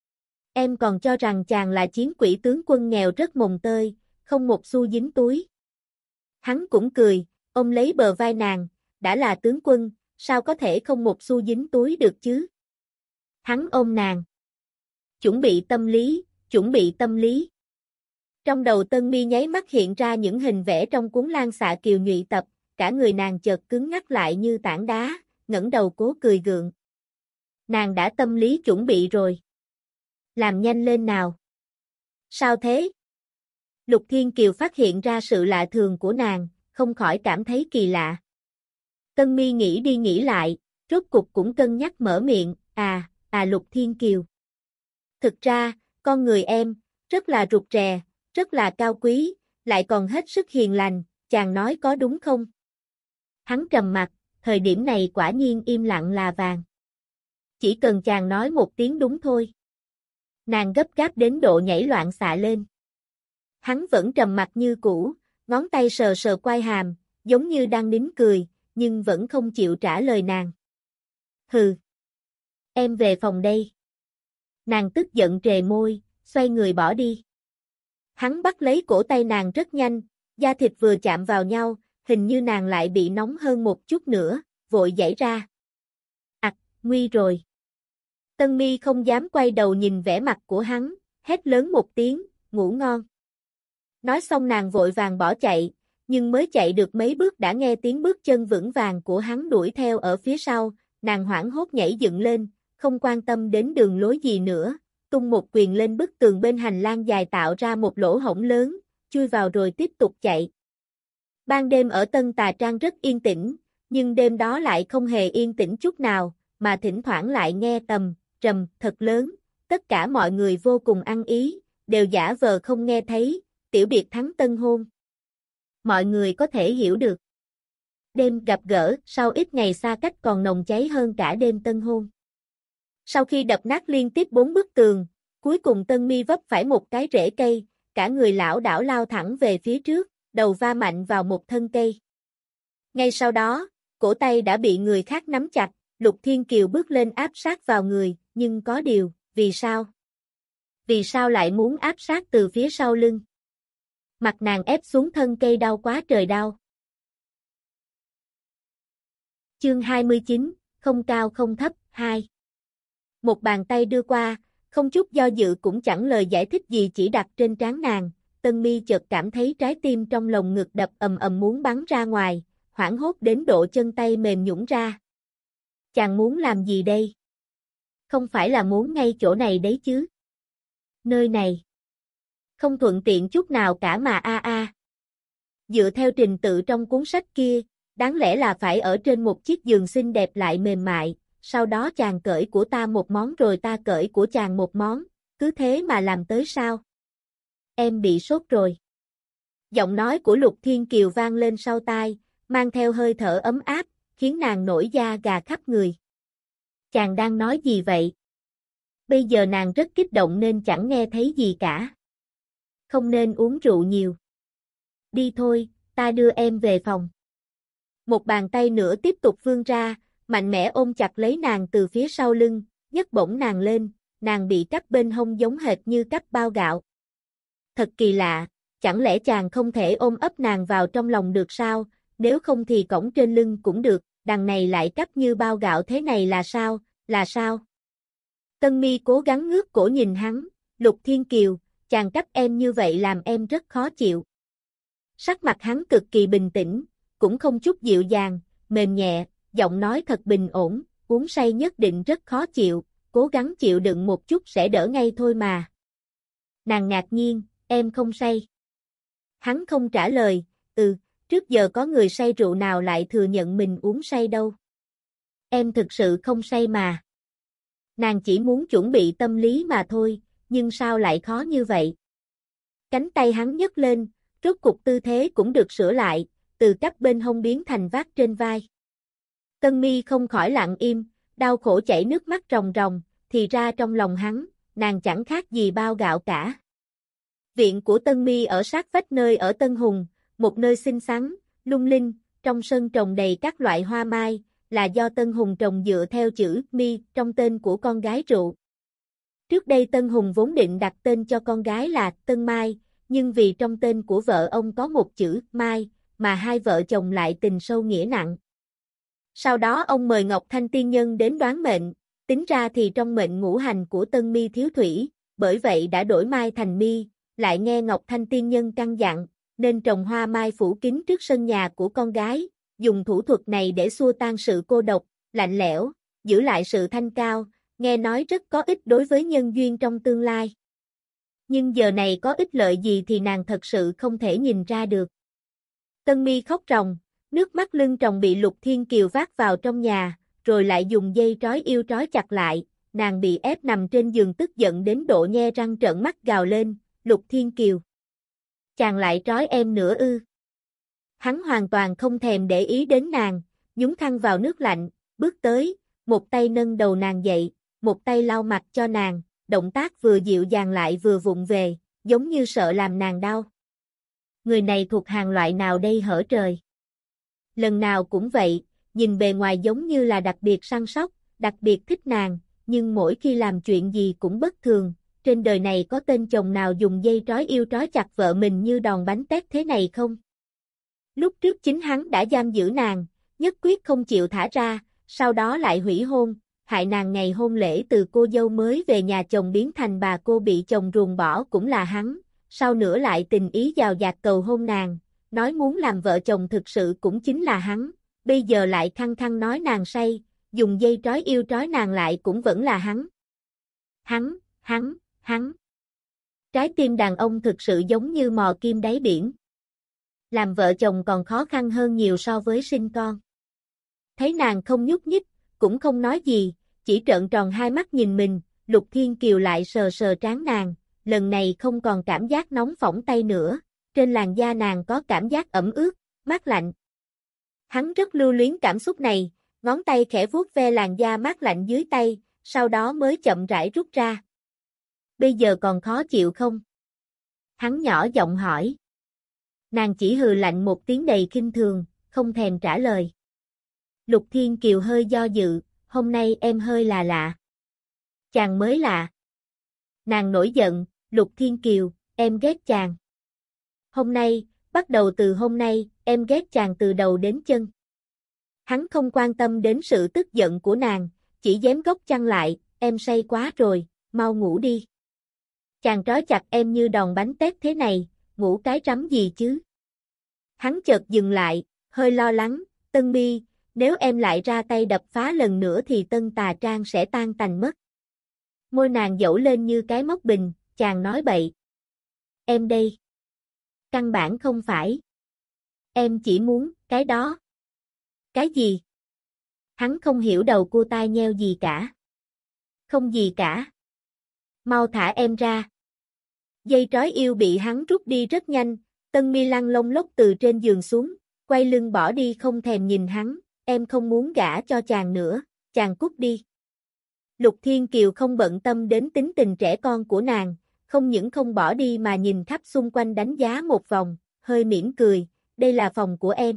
Em còn cho rằng chàng là chiến quỷ tướng quân nghèo rất mồng tơi, không một xu dính túi. Hắn cũng cười, ôm lấy bờ vai nàng, đã là tướng quân, sao có thể không một xu dính túi được chứ? Hắn ôm nàng. Chuẩn bị tâm lý, chuẩn bị tâm lý. Trong đầu Tân Mi nháy mắt hiện ra những hình vẽ trong cuốn Lan Xạ Kiều Nhụy tập, cả người nàng chợt cứng ngắc lại như tảng đá, ngẩng đầu cố cười gượng. Nàng đã tâm lý chuẩn bị rồi. Làm nhanh lên nào. Sao thế? Lục Thiên Kiều phát hiện ra sự lạ thường của nàng, không khỏi cảm thấy kỳ lạ. Tân Mi nghĩ đi nghĩ lại, rốt cục cũng cân nhắc mở miệng, à, à Lục Thiên Kiều. Thực ra, con người em, rất là rụt rè, rất là cao quý, lại còn hết sức hiền lành, chàng nói có đúng không? Hắn trầm mặt, thời điểm này quả nhiên im lặng là vàng. Chỉ cần chàng nói một tiếng đúng thôi. Nàng gấp gáp đến độ nhảy loạn xạ lên. Hắn vẫn trầm mặt như cũ, ngón tay sờ sờ quai hàm, giống như đang nín cười, nhưng vẫn không chịu trả lời nàng. Hừ. Em về phòng đây. Nàng tức giận trề môi, xoay người bỏ đi. Hắn bắt lấy cổ tay nàng rất nhanh, da thịt vừa chạm vào nhau, hình như nàng lại bị nóng hơn một chút nữa, vội giãy ra. Ặc, nguy rồi. Tân Mi không dám quay đầu nhìn vẻ mặt của hắn, hét lớn một tiếng, ngủ ngon. Nói xong nàng vội vàng bỏ chạy, nhưng mới chạy được mấy bước đã nghe tiếng bước chân vững vàng của hắn đuổi theo ở phía sau, nàng hoảng hốt nhảy dựng lên, không quan tâm đến đường lối gì nữa, tung một quyền lên bức tường bên hành lang dài tạo ra một lỗ hổng lớn, chui vào rồi tiếp tục chạy. Ban đêm ở Tân Tà Trang rất yên tĩnh, nhưng đêm đó lại không hề yên tĩnh chút nào, mà thỉnh thoảng lại nghe tầm, trầm, thật lớn, tất cả mọi người vô cùng ăn ý, đều giả vờ không nghe thấy, tiểu biệt thắng tân hôn. Mọi người có thể hiểu được. Đêm gặp gỡ, sau ít ngày xa cách còn nồng cháy hơn cả đêm tân hôn. Sau khi đập nát liên tiếp bốn bức tường, cuối cùng Tân Mi vấp phải một cái rễ cây, cả người lảo đảo lao thẳng về phía trước, đầu va mạnh vào một thân cây. Ngay sau đó, cổ tay đã bị người khác nắm chặt, Lục Thiên Kiều bước lên áp sát vào người, nhưng có điều, vì sao? Vì sao lại muốn áp sát từ phía sau lưng? Mặt nàng ép xuống thân cây đau quá trời đau. Chương hai mươi chín, không cao không thấp, hai. Một bàn tay đưa qua, không chút do dự cũng chẳng lời giải thích gì chỉ đặt trên trán nàng, Tân Mi chợt cảm thấy trái tim trong lồng ngực đập ầm ầm muốn bắn ra ngoài, hoảng hốt đến độ chân tay mềm nhũn ra. Chàng muốn làm gì đây? Không phải là muốn ngay chỗ này đấy chứ? Nơi này không thuận tiện chút nào cả mà a a. Dựa theo trình tự trong cuốn sách kia, đáng lẽ là phải ở trên một chiếc giường xinh đẹp lại mềm mại, sau đó chàng cởi của ta một món rồi ta cởi của chàng một món, cứ thế mà làm tới sao? Em bị sốt rồi. Giọng nói của Lục Thiên Kiều vang lên sau tai, mang theo hơi thở ấm áp, khiến nàng nổi da gà khắp người. Chàng đang nói gì vậy? Bây giờ nàng rất kích động nên chẳng nghe thấy gì cả. Không nên uống rượu nhiều. Đi thôi, ta đưa em về phòng. Một bàn tay nữa tiếp tục vươn ra, mạnh mẽ ôm chặt lấy nàng từ phía sau lưng, nhấc bổng nàng lên, nàng bị cắp bên hông giống hệt như cắp bao gạo. Thật kỳ lạ, chẳng lẽ chàng không thể ôm ấp nàng vào trong lòng được sao, nếu không thì cõng trên lưng cũng được, đằng này lại cắp như bao gạo thế này là sao, là sao? Tân Mi cố gắng ngước cổ nhìn hắn, Lục Thiên Kiều, chàng cắp em như vậy làm em rất khó chịu. Sắc mặt hắn cực kỳ bình tĩnh, cũng không chút dịu dàng, mềm nhẹ, giọng nói thật bình ổn, uống say nhất định rất khó chịu, cố gắng chịu đựng một chút sẽ đỡ ngay thôi mà. Nàng ngạc nhiên, em không say. Hắn không trả lời, ừ, trước giờ có người say rượu nào lại thừa nhận mình uống say đâu. Em thực sự không say mà. Nàng chỉ muốn chuẩn bị tâm lý mà thôi, nhưng sao lại khó như vậy? Cánh tay hắn nhấc lên, rốt cục tư thế cũng được sửa lại, từ cắp bên hông biến thành vác trên vai. Tân Mi không khỏi lặng im, đau khổ chảy nước mắt ròng ròng, thì ra trong lòng hắn, nàng chẳng khác gì bao gạo cả. Viện của Tân Mi ở sát vách nơi ở Tân Hùng, một nơi xinh xắn, lung linh, trong sân trồng đầy các loại hoa mai, là do Tân Hùng trồng dựa theo chữ Mi trong tên của con gái rượu. Trước đây Tân Hùng vốn định đặt tên cho con gái là Tân Mai, nhưng vì trong tên của vợ ông có một chữ Mai, mà hai vợ chồng lại tình sâu nghĩa nặng. Sau đó ông mời Ngọc Thanh tiên nhân đến đoán mệnh, tính ra thì trong mệnh ngũ hành của Tân Mi thiếu thủy, bởi vậy đã đổi Mai thành Mi, lại nghe Ngọc Thanh tiên nhân căn dặn, nên trồng hoa mai phủ kín trước sân nhà của con gái, dùng thủ thuật này để xua tan sự cô độc, lạnh lẽo, giữ lại sự thanh cao, nghe nói rất có ích đối với nhân duyên trong tương lai. Nhưng giờ này có ích lợi gì thì nàng thật sự không thể nhìn ra được. Tân Mi khóc ròng, nước mắt lưng tròng bị Lục Thiên Kiều vác vào trong nhà, rồi lại dùng dây trói yêu trói chặt lại, nàng bị ép nằm trên giường tức giận đến độ nhe răng trợn mắt gào lên, Lục Thiên Kiều. Chàng lại trói em nữa ư. Hắn hoàn toàn không thèm để ý đến nàng, nhúng khăn vào nước lạnh, bước tới, một tay nâng đầu nàng dậy, một tay lau mặt cho nàng, động tác vừa dịu dàng lại vừa vụng về, giống như sợ làm nàng đau. Người này thuộc hàng loại nào đây hở trời? Lần nào cũng vậy, nhìn bề ngoài giống như là đặc biệt săn sóc, đặc biệt thích nàng, nhưng mỗi khi làm chuyện gì cũng bất thường, trên đời này có tên chồng nào dùng dây trói yêu trói chặt vợ mình như đòn bánh tét thế này không? Lúc trước chính hắn đã giam giữ nàng, nhất quyết không chịu thả ra, sau đó lại hủy hôn, hại nàng ngày hôn lễ từ cô dâu mới về nhà chồng biến thành bà cô bị chồng ruồng bỏ cũng là hắn, sau nữa lại tình ý giàu dạt cầu hôn nàng, nói muốn làm vợ chồng thực sự cũng chính là hắn, bây giờ lại khăng khăng nói nàng say, dùng dây trói yêu trói nàng lại cũng vẫn là hắn. Hắn, hắn, hắn. Trái tim đàn ông thực sự giống như mò kim đáy biển. Làm vợ chồng còn khó khăn hơn nhiều so với sinh con. Thấy nàng không nhúc nhích, cũng không nói gì, chỉ trợn tròn hai mắt nhìn mình, Lục Thiên Kiều lại sờ sờ trán nàng, lần này không còn cảm giác nóng phỏng tay nữa, trên làn da nàng có cảm giác ẩm ướt, mát lạnh. Hắn rất lưu luyến cảm xúc này, ngón tay khẽ vuốt ve làn da mát lạnh dưới tay, sau đó mới chậm rãi rút ra. Bây giờ còn khó chịu không? Hắn nhỏ giọng hỏi. Nàng chỉ hừ lạnh một tiếng đầy khinh thường, không thèm trả lời. Lục Thiên Kiều hơi do dự, hôm nay em hơi là lạ. Chàng mới lạ. Nàng nổi giận, Lục Thiên Kiều, em ghét chàng. Hôm nay, bắt đầu từ hôm nay, em ghét chàng từ đầu đến chân. Hắn không quan tâm đến sự tức giận của nàng, chỉ giếm gốc chăn lại, em say quá rồi, mau ngủ đi. Chàng trói chặt em như đòn bánh tét thế này, ngủ cái rắm gì chứ? Hắn chợt dừng lại, hơi lo lắng, Tân Mi, nếu em lại ra tay đập phá lần nữa thì Tân Tà Trang sẽ tan tành mất. Môi nàng dẫu lên như cái móc bình, chàng nói bậy. Em đây. Căn bản không phải. Em chỉ muốn, cái đó. Cái gì? Hắn không hiểu đầu cua tai nheo gì cả. Không gì cả. Mau thả em ra. Dây trói yêu bị hắn rút đi rất nhanh, Tân Mi lăn lông lốc từ trên giường xuống, quay lưng bỏ đi không thèm nhìn hắn, em không muốn gả cho chàng nữa, chàng cút đi. Lục Thiên Kiều không bận tâm đến tính tình trẻ con của nàng, không những không bỏ đi mà nhìn khắp xung quanh đánh giá một vòng, hơi mỉm cười, đây là phòng của em.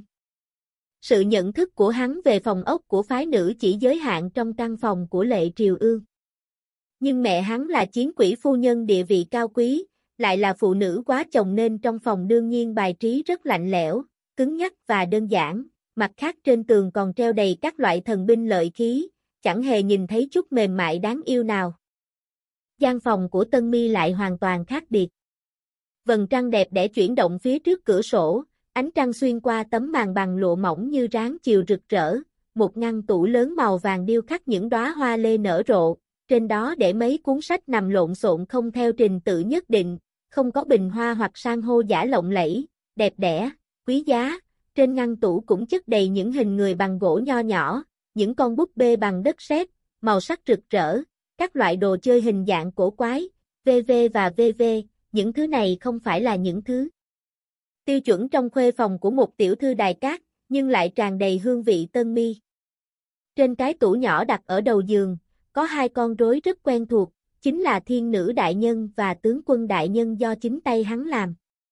Sự nhận thức của hắn về phòng ốc của phái nữ chỉ giới hạn trong căn phòng của Lệ Triều Ương. Nhưng mẹ hắn là chiến quỷ phu nhân địa vị cao quý, lại là phụ nữ quá chồng nên trong phòng đương nhiên bài trí rất lạnh lẽo, cứng nhắc và đơn giản, mặt khác trên tường còn treo đầy các loại thần binh lợi khí, chẳng hề nhìn thấy chút mềm mại đáng yêu nào. Gian phòng của Tân Mi lại hoàn toàn khác biệt. Vầng trăng đẹp đẽ chuyển động phía trước cửa sổ, ánh trăng xuyên qua tấm màn bằng lụa mỏng như ráng chiều rực rỡ, một ngăn tủ lớn màu vàng điêu khắc những đóa hoa lê nở rộ, trên đó để mấy cuốn sách nằm lộn xộn không theo trình tự nhất định, không có bình hoa hoặc san hô giả lộng lẫy, đẹp đẽ, quý giá, trên ngăn tủ cũng chất đầy những hình người bằng gỗ nho nhỏ, những con búp bê bằng đất sét, màu sắc rực rỡ, các loại đồ chơi hình dạng cổ quái, vê vê và vê vê, những thứ này không phải là những thứ tiêu chuẩn trong khuê phòng của một tiểu thư đài cát, nhưng lại tràn đầy hương vị Tân Mi. Trên cái tủ nhỏ đặt ở đầu giường, có hai con rối rất quen thuộc, chính là thiên nữ đại nhân và tướng quân đại nhân do chính tay hắn làm.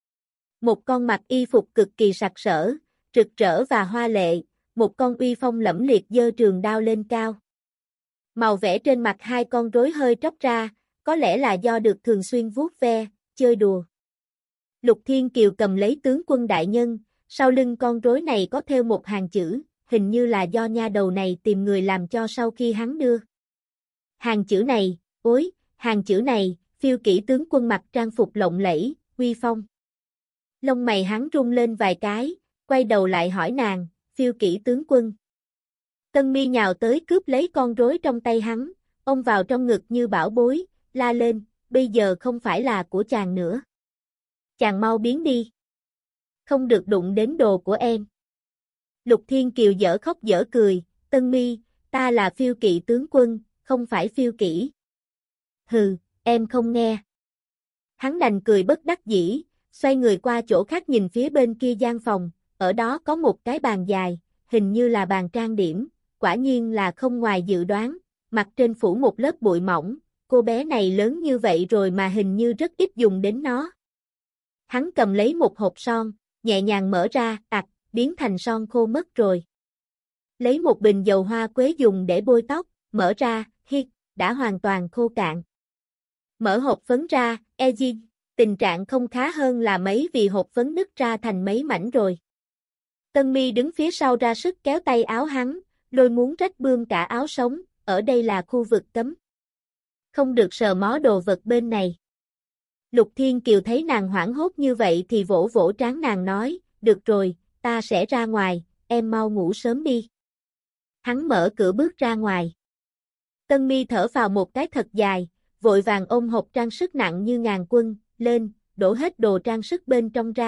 Một con mặc y phục cực kỳ sặc sỡ, rực rỡ và hoa lệ, một con uy phong lẫm liệt giơ trường đao lên cao. Màu vẽ trên mặt hai con rối hơi tróc ra, có lẽ là do được thường xuyên vuốt ve, chơi đùa. Lục Thiên Kiều cầm lấy tướng quân đại nhân, sau lưng con rối này có thêu một hàng chữ, hình như là do nha đầu này tìm người làm cho sau khi hắn đưa. Hàng chữ này, ối, hàng chữ này, phiêu kỹ tướng quân mặc trang phục lộng lẫy, uy phong. Lông mày hắn rung lên vài cái, quay đầu lại hỏi nàng, phiêu kỹ tướng quân. Tân Mi nhào tới cướp lấy con rối trong tay hắn, ôm vào trong ngực như bảo bối, la lên, bây giờ không phải là của chàng nữa. Chàng mau biến đi. Không được đụng đến đồ của em. Lục Thiên Kiều dở khóc dở cười, Tân Mi, ta là phiêu kỵ tướng quân, không phải phiêu kỹ. Hừ, em không nghe. Hắn đành cười bất đắc dĩ, xoay người qua chỗ khác nhìn phía bên kia gian phòng, ở đó có một cái bàn dài, hình như là bàn trang điểm, quả nhiên là không ngoài dự đoán, mặt trên phủ một lớp bụi mỏng, cô bé này lớn như vậy rồi mà hình như rất ít dùng đến nó. Hắn cầm lấy một hộp son, nhẹ nhàng mở ra, ạc, biến thành son khô mất rồi. Lấy một bình dầu hoa quế dùng để bôi tóc, mở ra, hít, đã hoàn toàn khô cạn. Mở hộp phấn ra, Eji, tình trạng không khá hơn là mấy vì hộp phấn nứt ra thành mấy mảnh rồi. Tân Mi đứng phía sau ra sức kéo tay áo hắn, lôi muốn rách bươm cả áo sống, ở đây là khu vực cấm. Không được sờ mó đồ vật bên này. Lục Thiên Kiều thấy nàng hoảng hốt như vậy thì vỗ vỗ trán nàng nói, được rồi, ta sẽ ra ngoài, em mau ngủ sớm đi. Hắn mở cửa bước ra ngoài. Tân Mi thở vào một cái thật dài, vội vàng ôm hộp trang sức nặng như ngàn quân, lên, đổ hết đồ trang sức bên trong ra,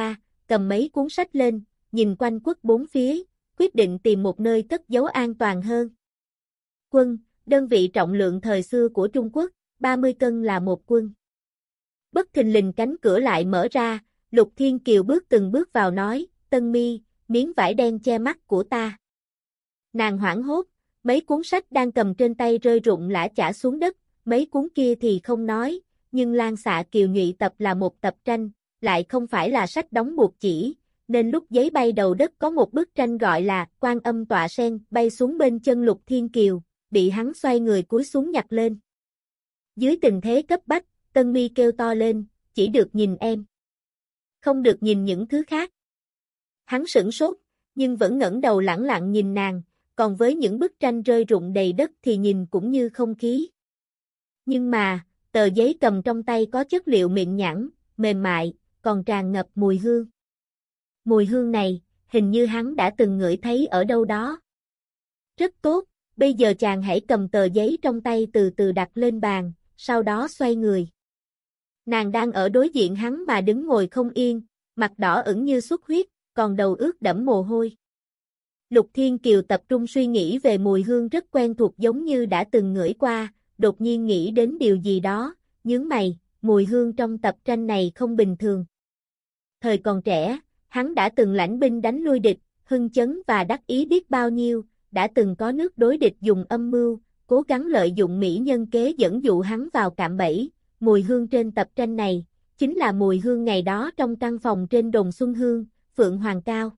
cầm mấy cuốn sách lên, nhìn quanh quất bốn phía, quyết định tìm một nơi cất giấu an toàn hơn. Quân, đơn vị trọng lượng thời xưa của Trung Quốc, ba mươi cân là một quân. Bất thình lình cánh cửa lại mở ra, Lục Thiên Kiều bước từng bước vào nói, Tân Mi, miếng vải đen che mắt của ta. Nàng hoảng hốt, mấy cuốn sách đang cầm trên tay rơi rụng lả chả xuống đất, mấy cuốn kia thì không nói, nhưng Lan Xạ Kiều Nhụy tập là một tập tranh, lại không phải là sách đóng buộc chỉ, nên lúc giấy bay đầu đất có một bức tranh gọi là Quan Âm Tọa Sen bay xuống bên chân Lục Thiên Kiều, bị hắn xoay người cúi xuống nhặt lên. Dưới tình thế cấp bách, Tân Mi kêu to lên, chỉ được nhìn em. Không được nhìn những thứ khác. Hắn sửng sốt, nhưng vẫn ngẩng đầu lẳng lặng nhìn nàng, còn với những bức tranh rơi rụng đầy đất thì nhìn cũng như không khí. Nhưng mà, tờ giấy cầm trong tay có chất liệu mịn nhẵn, mềm mại, còn tràn ngập mùi hương. Mùi hương này, hình như hắn đã từng ngửi thấy ở đâu đó. Rất tốt, bây giờ chàng hãy cầm tờ giấy trong tay từ từ đặt lên bàn, sau đó xoay người. Nàng đang ở đối diện hắn mà đứng ngồi không yên, mặt đỏ ửng như xuất huyết, còn đầu ướt đẫm mồ hôi. Lục Thiên Kiều tập trung suy nghĩ về mùi hương rất quen thuộc giống như đã từng ngửi qua, đột nhiên nghĩ đến điều gì đó, nhướng mày, mùi hương trong tập tranh này không bình thường. Thời còn trẻ, hắn đã từng lãnh binh đánh lui địch, hưng chấn và đắc ý biết bao nhiêu, đã từng có nước đối địch dùng âm mưu, cố gắng lợi dụng mỹ nhân kế dẫn dụ hắn vào cạm bẫy. Mùi hương trên tập tranh này, chính là mùi hương ngày đó trong căn phòng trên đồn Xuân Hương, Phượng Hoàng Cao.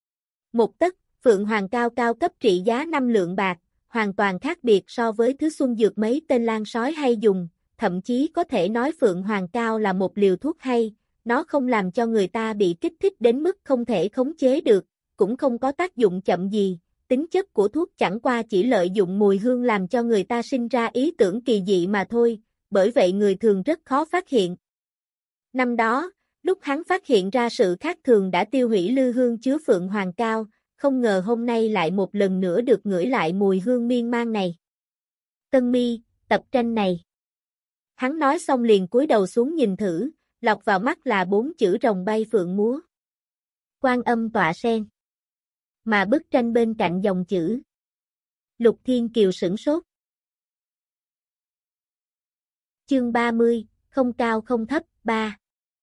Một tấc, Phượng Hoàng Cao cao cấp trị giá năm lượng bạc, hoàn toàn khác biệt so với thứ xuân dược mấy tên lang sói hay dùng, thậm chí có thể nói Phượng Hoàng Cao là một liều thuốc hay, nó không làm cho người ta bị kích thích đến mức không thể khống chế được, cũng không có tác dụng chậm gì, tính chất của thuốc chẳng qua chỉ lợi dụng mùi hương làm cho người ta sinh ra ý tưởng kỳ dị mà thôi, bởi vậy người thường rất khó phát hiện. Năm đó, lúc hắn phát hiện ra sự khác thường đã tiêu hủy lư hương chứa Phượng Hoàng Cao, không ngờ hôm nay lại một lần nữa được ngửi lại mùi hương miên man này. Tân Mi, tập tranh này. Hắn nói xong liền cúi đầu xuống nhìn thử, lọt vào mắt là bốn chữ rồng bay phượng múa. Quan Âm Tọa Sen. Mà bức tranh bên cạnh dòng chữ. Lục Thiên Kiều sửng sốt. Chương ba mươi, không cao không thấp, ba.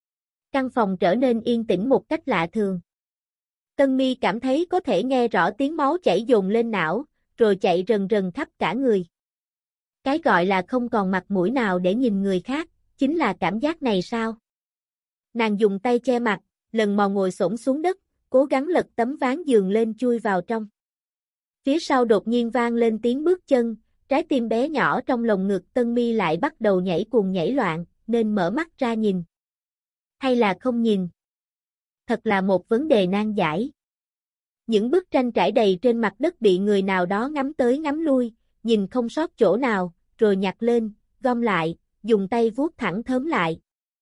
Căn phòng trở nên yên tĩnh một cách lạ thường. Tân Mi cảm thấy có thể nghe rõ tiếng máu chảy dồn lên não, rồi chạy rần rần khắp cả người. Cái gọi là không còn mặt mũi nào để nhìn người khác, chính là cảm giác này sao? Nàng dùng tay che mặt, lần mò ngồi xổm xuống đất, cố gắng lật tấm ván giường lên chui vào trong. Phía sau đột nhiên vang lên tiếng bước chân, trái tim bé nhỏ trong lồng ngực Tân Mi lại bắt đầu nhảy cuồng nhảy loạn, nên mở mắt ra nhìn. Hay là không nhìn? Thật là một vấn đề nan giải. Những bức tranh trải đầy trên mặt đất bị người nào đó ngắm tới ngắm lui, nhìn không sót chỗ nào, rồi nhặt lên, gom lại, dùng tay vuốt thẳng thớm lại.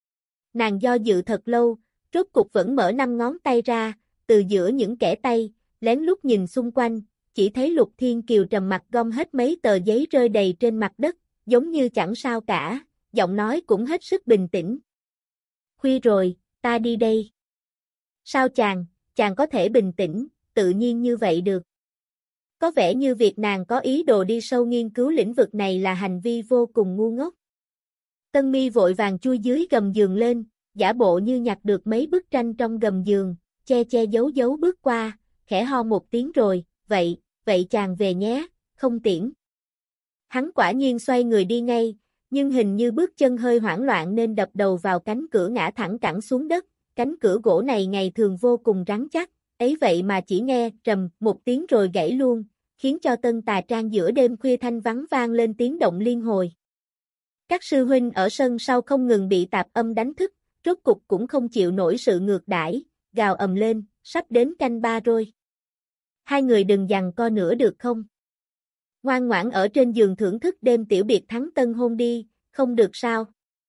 Nàng do dự thật lâu, rốt cục vẫn mở năm ngón tay ra, từ giữa những kẽ tay, lén lút nhìn xung quanh, chỉ thấy Lục Thiên Kiều trầm mặc gom hết mấy tờ giấy rơi đầy trên mặt đất, giống như chẳng sao cả, giọng nói cũng hết sức bình tĩnh. Khuya rồi, ta đi đây. Sao chàng, chàng có thể bình tĩnh, tự nhiên như vậy được? Có vẻ như việc nàng có ý đồ đi sâu nghiên cứu lĩnh vực này là hành vi vô cùng ngu ngốc. Tân Mi vội vàng chui dưới gầm giường lên, giả bộ như nhặt được mấy bức tranh trong gầm giường, che che giấu giấu bước qua, khẽ ho một tiếng rồi, vậy, vậy chàng về nhé, không tiễn. Hắn quả nhiên xoay người đi ngay, nhưng hình như bước chân hơi hoảng loạn nên đập đầu vào cánh cửa ngã thẳng cẳng xuống đất, cánh cửa gỗ này ngày thường vô cùng rắn chắc, ấy vậy mà chỉ nghe trầm một tiếng rồi gãy luôn, khiến cho Tân Tà Trang giữa đêm khuya thanh vắng vang lên tiếng động liên hồi. Các sư huynh ở sân sau không ngừng bị tạp âm đánh thức, rốt cục cũng không chịu nổi sự ngược đãi, gào ầm lên, sắp đến canh ba rồi. Hai người đừng giằng co nữa được không? Ngoan ngoãn ở trên giường thưởng thức đêm tiểu biệt thắng tân hôn đi, không được sao?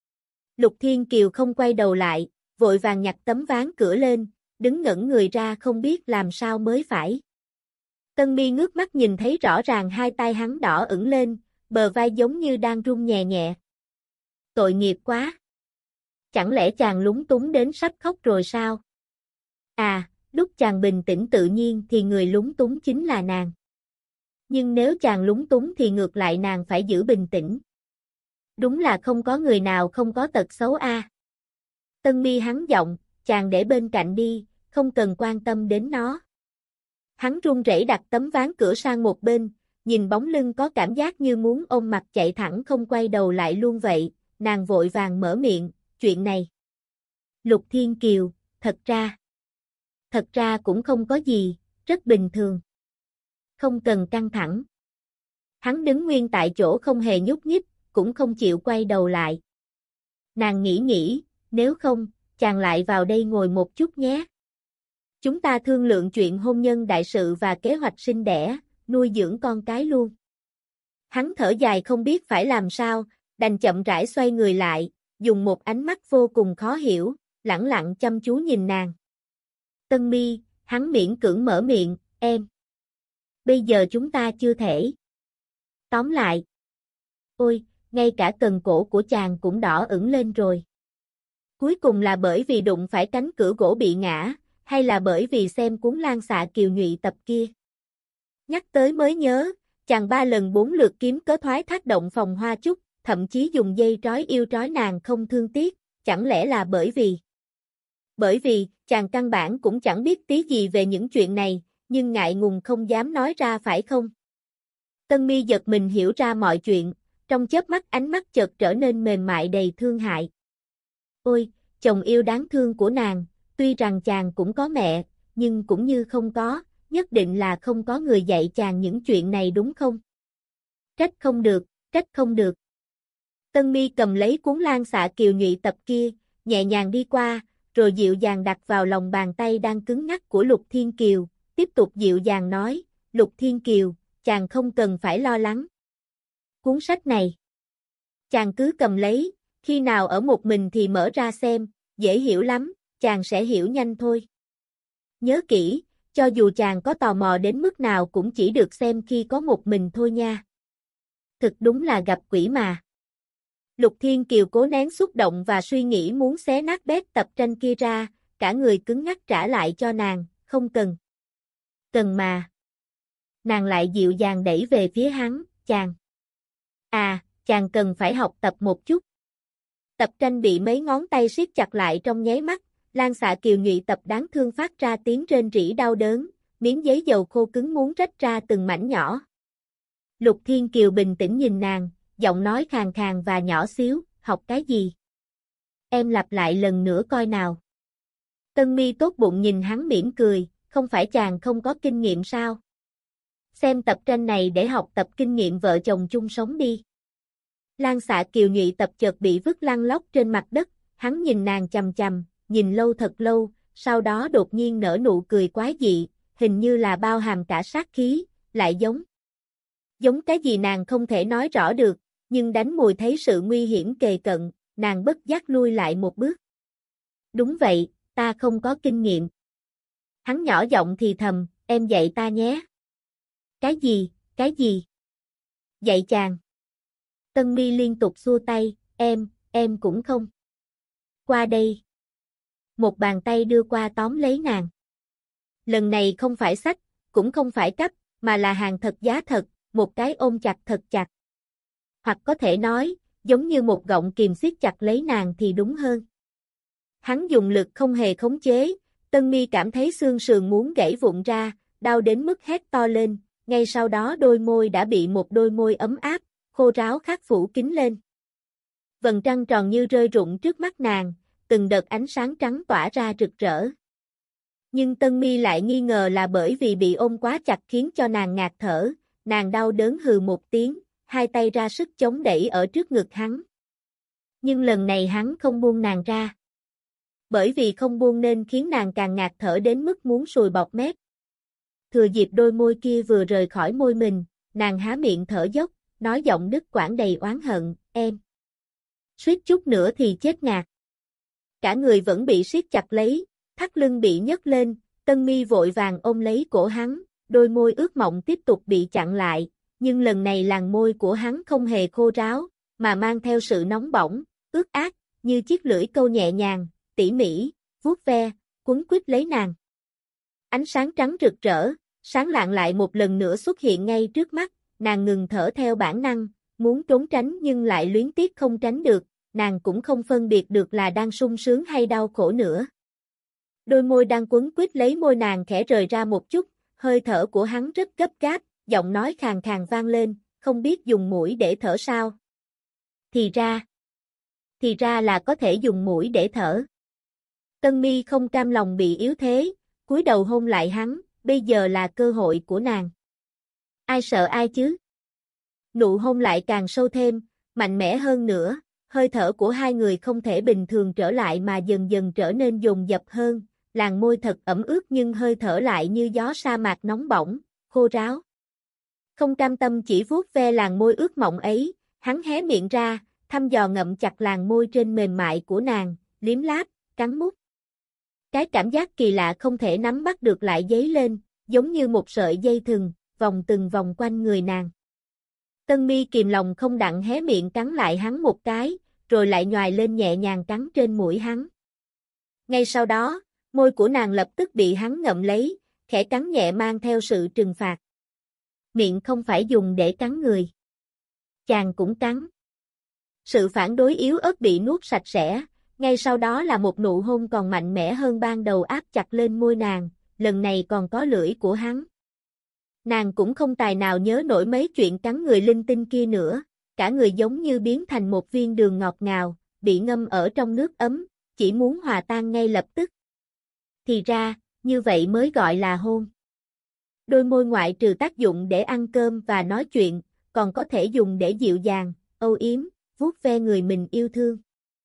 Lục Thiên Kiều không quay đầu lại, vội vàng nhặt tấm ván cửa lên, đứng ngẩn người ra không biết làm sao mới phải. Tân Mi ngước mắt nhìn thấy rõ ràng hai tay hắn đỏ ửng lên, bờ vai giống như đang run nhẹ nhẹ. Tội nghiệp quá! Chẳng lẽ chàng lúng túng đến sắp khóc rồi sao? À, lúc chàng bình tĩnh tự nhiên thì người lúng túng chính là nàng. Nhưng nếu chàng lúng túng thì ngược lại nàng phải giữ bình tĩnh. Đúng là không có người nào không có tật xấu a. À. Tân Mi hắn giọng, chàng để bên cạnh đi, không cần quan tâm đến nó. Hắn run rẩy đặt tấm ván cửa sang một bên, nhìn bóng lưng có cảm giác như muốn ôm mặt chạy thẳng không quay đầu lại luôn vậy, nàng vội vàng mở miệng, chuyện này. Lục Thiên Kiều, thật ra. Thật ra cũng không có gì, rất bình thường. Không cần căng thẳng. Hắn đứng nguyên tại chỗ không hề nhúc nhích, cũng không chịu quay đầu lại. Nàng nghĩ nghĩ, nếu không, chàng lại vào đây ngồi một chút nhé. Chúng ta thương lượng chuyện hôn nhân đại sự và kế hoạch sinh đẻ, nuôi dưỡng con cái luôn. Hắn thở dài không biết phải làm sao, đành chậm rãi xoay người lại, dùng một ánh mắt vô cùng khó hiểu, lẳng lặng chăm chú nhìn nàng. Tân Mi, hắn miễn cưỡng mở miệng, em. Bây giờ chúng ta chưa thể. Tóm lại. Ôi, ngay cả cần cổ của chàng cũng đỏ ửng lên rồi. Cuối cùng là bởi vì đụng phải cánh cửa gỗ bị ngã, hay là bởi vì xem cuốn Lan Xạ Kiều Nhụy tập kia. Nhắc tới mới nhớ, chàng ba lần bốn lượt kiếm cớ thoái thác động phòng Hoa Chúc, thậm chí dùng dây trói yêu trói nàng không thương tiếc, chẳng lẽ là bởi vì... Bởi vì, chàng căn bản cũng chẳng biết tí gì về những chuyện này, nhưng ngại ngùng không dám nói ra phải không? Tân Mi giật mình hiểu ra mọi chuyện, trong chớp mắt ánh mắt chợt trở nên mềm mại đầy thương hại. Ôi, chồng yêu đáng thương của nàng, tuy rằng chàng cũng có mẹ, nhưng cũng như không có, nhất định là không có người dạy chàng những chuyện này đúng không? Trách không được, trách không được. Tân Mi cầm lấy cuốn Lan Xạ Kiều Nhụy tập kia, nhẹ nhàng đi qua, rồi dịu dàng đặt vào lòng bàn tay đang cứng ngắc của Lục Thiên Kiều, tiếp tục dịu dàng nói, Lục Thiên Kiều, chàng không cần phải lo lắng. Cuốn sách này, chàng cứ cầm lấy, khi nào ở một mình thì mở ra xem, dễ hiểu lắm, chàng sẽ hiểu nhanh thôi. Nhớ kỹ, cho dù chàng có tò mò đến mức nào cũng chỉ được xem khi có một mình thôi nha. Thực đúng là gặp quỷ mà. Lục Thiên Kiều cố nén xúc động và suy nghĩ muốn xé nát bét tập tranh kia ra, cả người cứng ngắc trả lại cho nàng, không cần. Cần mà. Nàng lại dịu dàng đẩy về phía hắn, chàng. À, chàng cần phải học tập một chút. Tập tranh bị mấy ngón tay siết chặt lại trong nháy mắt, Lan Xạ Kiều Nhụy tập đáng thương phát ra tiếng rên rỉ đau đớn, miếng giấy dầu khô cứng muốn rách ra từng mảnh nhỏ. Lục Thiên Kiều bình tĩnh nhìn nàng, giọng nói khàn khàn và nhỏ xíu, học cái gì? Em lặp lại lần nữa coi nào. Tân Mi tốt bụng nhìn hắn mỉm cười, không phải chàng không có kinh nghiệm sao? Xem tập tranh này để học tập kinh nghiệm vợ chồng chung sống đi. Lan Xạ Kiều Nhụy tập chợt bị vứt lăn lóc trên mặt đất, hắn nhìn nàng chằm chằm, nhìn lâu thật lâu, sau đó đột nhiên nở nụ cười quái dị, hình như là bao hàm cả sát khí, lại giống. Giống cái gì nàng không thể nói rõ được, nhưng đánh mùi thấy sự nguy hiểm kề cận, nàng bất giác lui lại một bước. Đúng vậy, ta không có kinh nghiệm. Hắn nhỏ giọng thì thầm, em dạy ta nhé. Cái gì, cái gì? Dạy chàng. Tân Mi liên tục xua tay, em, em cũng không. Qua đây. Một bàn tay đưa qua tóm lấy nàng. Lần này không phải sách, cũng không phải cắp, mà là hàng thật giá thật, một cái ôm chặt thật chặt. Hoặc có thể nói, giống như một gọng kìm siết chặt lấy nàng thì đúng hơn. Hắn dùng lực không hề khống chế, Tân Mi cảm thấy xương sườn muốn gãy vụn ra, đau đến mức hét to lên, ngay sau đó đôi môi đã bị một đôi môi ấm áp, khô ráo khác phủ kín lên. Vầng trăng tròn như rơi rụng trước mắt nàng, từng đợt ánh sáng trắng tỏa ra rực rỡ. Nhưng Tân Mi lại nghi ngờ là bởi vì bị ôm quá chặt khiến cho nàng ngạt thở, nàng đau đớn hừ một tiếng, hai tay ra sức chống đẩy ở trước ngực hắn. Nhưng lần này hắn không buông nàng ra. Bởi vì không buông nên khiến nàng càng ngạt thở đến mức muốn sùi bọt mép. Thừa dịp đôi môi kia vừa rời khỏi môi mình, nàng há miệng thở dốc, nói giọng đứt quãng đầy oán hận, em. Suýt chút nữa thì chết ngạt. Cả người vẫn bị siết chặt lấy, thắt lưng bị nhấc lên, Tân Mi vội vàng ôm lấy cổ hắn, đôi môi ướt mọng tiếp tục bị chặn lại, nhưng lần này làn môi của hắn không hề khô ráo, mà mang theo sự nóng bỏng, ướt át, như chiếc lưỡi câu nhẹ nhàng, tỉ mỉ, vuốt ve, quấn quýt lấy nàng. Ánh sáng trắng rực rỡ, sáng lạng lại một lần nữa xuất hiện ngay trước mắt, nàng ngừng thở theo bản năng, muốn trốn tránh nhưng lại luyến tiếc không tránh được, nàng cũng không phân biệt được là đang sung sướng hay đau khổ nữa. Đôi môi đang quấn quýt lấy môi nàng khẽ rời ra một chút, hơi thở của hắn rất gấp gáp, giọng nói khàn khàn vang lên, không biết dùng mũi để thở sao. Thì ra, thì ra là có thể dùng mũi để thở. Tân Mi không cam lòng bị yếu thế, cúi đầu hôn lại hắn, bây giờ là cơ hội của nàng. Ai sợ ai chứ? Nụ hôn lại càng sâu thêm, mạnh mẽ hơn nữa, hơi thở của hai người không thể bình thường trở lại mà dần dần trở nên dồn dập hơn, làn môi thật ẩm ướt nhưng hơi thở lại như gió sa mạc nóng bỏng, khô ráo. Không cam tâm chỉ vuốt ve làn môi ướt mọng ấy, hắn hé miệng ra, thăm dò ngậm chặt làn môi trên mềm mại của nàng, liếm láp, cắn mút. Cái cảm giác kỳ lạ không thể nắm bắt được lại dấy lên, giống như một sợi dây thừng, vòng từng vòng quanh người nàng. Tân Mi kìm lòng không đặng hé miệng cắn lại hắn một cái, rồi lại nhoài lên nhẹ nhàng cắn trên mũi hắn. Ngay sau đó, môi của nàng lập tức bị hắn ngậm lấy, khẽ cắn nhẹ mang theo sự trừng phạt. Miệng không phải dùng để cắn người. Chàng cũng cắn. Sự phản đối yếu ớt bị nuốt sạch sẽ, ngay sau đó là một nụ hôn còn mạnh mẽ hơn ban đầu áp chặt lên môi nàng, lần này còn có lưỡi của hắn. Nàng cũng không tài nào nhớ nổi mấy chuyện cắn người linh tinh kia nữa, cả người giống như biến thành một viên đường ngọt ngào, bị ngâm ở trong nước ấm, chỉ muốn hòa tan ngay lập tức. Thì ra, như vậy mới gọi là hôn. Đôi môi ngoại trừ tác dụng để ăn cơm và nói chuyện, còn có thể dùng để dịu dàng, âu yếm, vuốt ve người mình yêu thương.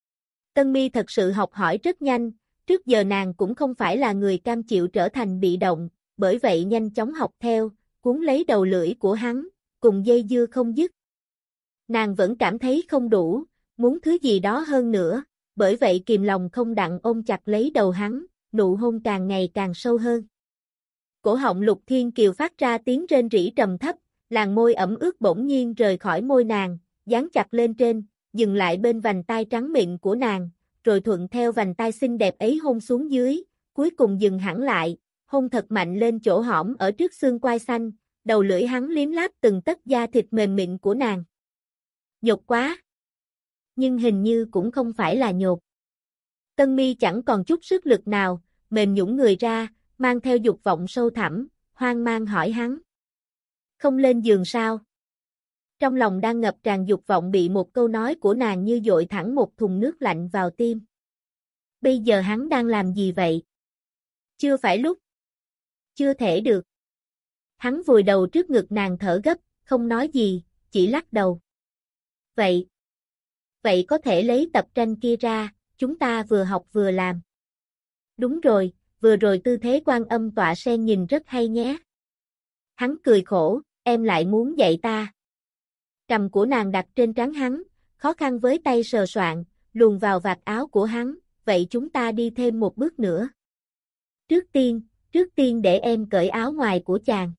Tân Mi thật sự học hỏi rất nhanh, trước giờ nàng cũng không phải là người cam chịu trở thành bị động, bởi vậy nhanh chóng học theo, cuốn lấy đầu lưỡi của hắn, cùng dây dưa không dứt. Nàng vẫn cảm thấy không đủ, muốn thứ gì đó hơn nữa, bởi vậy kìm lòng không đặng ôm chặt lấy đầu hắn, nụ hôn càng ngày càng sâu hơn. Cổ họng Lục Thiên Kiều phát ra tiếng rên rỉ trầm thấp, làn môi ẩm ướt bỗng nhiên rời khỏi môi nàng, dán chặt lên trên, dừng lại bên vành tai trắng mịn của nàng, rồi thuận theo vành tai xinh đẹp ấy hôn xuống dưới, cuối cùng dừng hẳn lại, hôn thật mạnh lên chỗ hõm ở trước xương quai xanh, đầu lưỡi hắn liếm láp từng tấc da thịt mềm mịn của nàng. Nhột quá! Nhưng hình như cũng không phải là nhột. Tân Mi chẳng còn chút sức lực nào, mềm nhũn người ra, mang theo dục vọng sâu thẳm, hoang mang hỏi hắn. Không lên giường sao? Trong lòng đang ngập tràn dục vọng bị một câu nói của nàng như dội thẳng một thùng nước lạnh vào tim. Bây giờ hắn đang làm gì vậy? Chưa phải lúc. Chưa thể được. Hắn vùi đầu trước ngực nàng thở gấp, không nói gì, chỉ lắc đầu. Vậy. Vậy có thể lấy tập tranh kia ra, chúng ta vừa học vừa làm. Đúng rồi, vừa rồi tư thế Quan Âm tọa sen nhìn rất hay nhé. Hắn cười khổ, em lại muốn dạy ta. Cầm của nàng đặt trên trán hắn, khó khăn với tay sờ soạn, luồn vào vạt áo của hắn, vậy chúng ta đi thêm một bước nữa. Trước tiên, trước tiên để em cởi áo ngoài của chàng.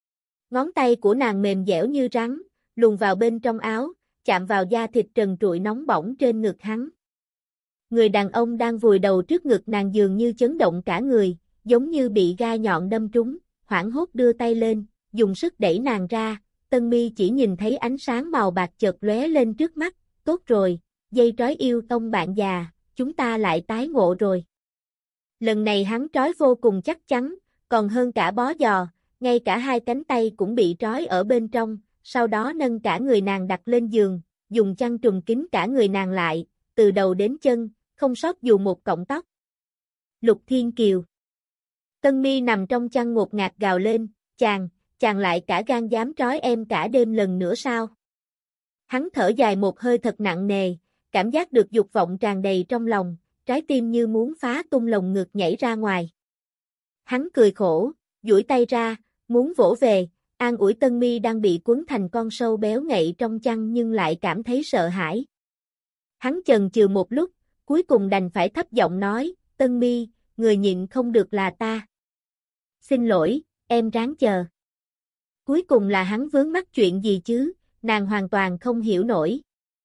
Ngón tay của nàng mềm dẻo như rắn, luồn vào bên trong áo, chạm vào da thịt trần trụi nóng bỏng trên ngực hắn. Người đàn ông đang vùi đầu trước ngực nàng dường như chấn động cả người, giống như bị gai nhọn đâm trúng, hoảng hốt đưa tay lên, dùng sức đẩy nàng ra. Tân Mi chỉ nhìn thấy ánh sáng màu bạc chợt lóe lên trước mắt, tốt rồi, dây trói yêu tông bạn già, chúng ta lại tái ngộ rồi. Lần này hắn trói vô cùng chắc chắn, còn hơn cả bó giò, ngay cả hai cánh tay cũng bị trói ở bên trong, sau đó nâng cả người nàng đặt lên giường, dùng chăn trùm kín cả người nàng lại, từ đầu đến chân, không sót dù một cọng tóc. Lục Thiên Kiều. Tân Mi nằm trong chăn ngột ngạt gào lên, chàng, chàng lại cả gan dám trói em cả đêm lần nữa sao? Hắn thở dài một hơi thật nặng nề, cảm giác được dục vọng tràn đầy trong lòng, trái tim như muốn phá tung lồng ngực nhảy ra ngoài. Hắn cười khổ, duỗi tay ra, muốn vỗ về, an ủi Tân Mi đang bị cuốn thành con sâu béo ngậy trong chăn nhưng lại cảm thấy sợ hãi. Hắn chần chừ một lúc, cuối cùng đành phải thấp giọng nói, Tân Mi, người nhịn không được là ta. Xin lỗi, em ráng chờ. Cuối cùng là hắn vướng mắc chuyện gì chứ, nàng hoàn toàn không hiểu nổi.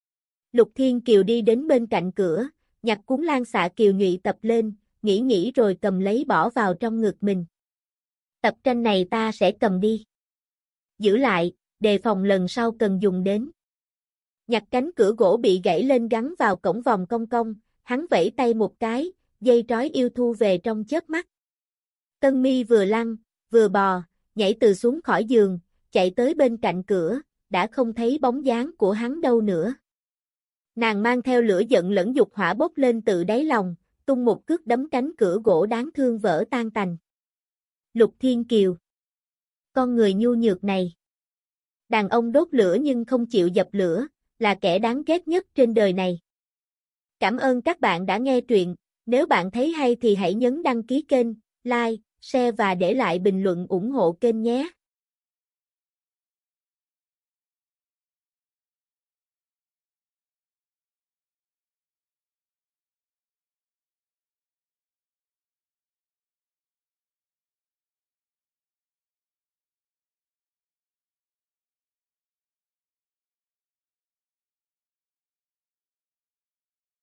Lục Thiên Kiều đi đến bên cạnh cửa, nhặt cuốn lan xạ kiều nhụy tập lên, nghĩ nghĩ rồi cầm lấy bỏ vào trong ngực mình. Tập tranh này ta sẽ cầm đi. Giữ lại, đề phòng lần sau cần dùng đến. Nhặt cánh cửa gỗ bị gãy lên gắn vào cổng vòng cong cong, hắn vẫy tay một cái, dây trói yêu thu về trong chớp mắt. Tân Mi vừa lăn, vừa bò, nhảy từ xuống khỏi giường, chạy tới bên cạnh cửa, đã không thấy bóng dáng của hắn đâu nữa. Nàng mang theo lửa giận lẫn dục hỏa bốc lên từ đáy lòng, tung một cước đấm cánh cửa gỗ đáng thương vỡ tan tành. Lục Thiên Kiều. Con người nhu nhược này. Đàn ông đốt lửa nhưng không chịu dập lửa, là kẻ đáng ghét nhất trên đời này. Cảm ơn các bạn đã nghe truyện, nếu bạn thấy hay thì hãy nhấn đăng ký kênh, like, share và để lại bình luận ủng hộ kênh nhé.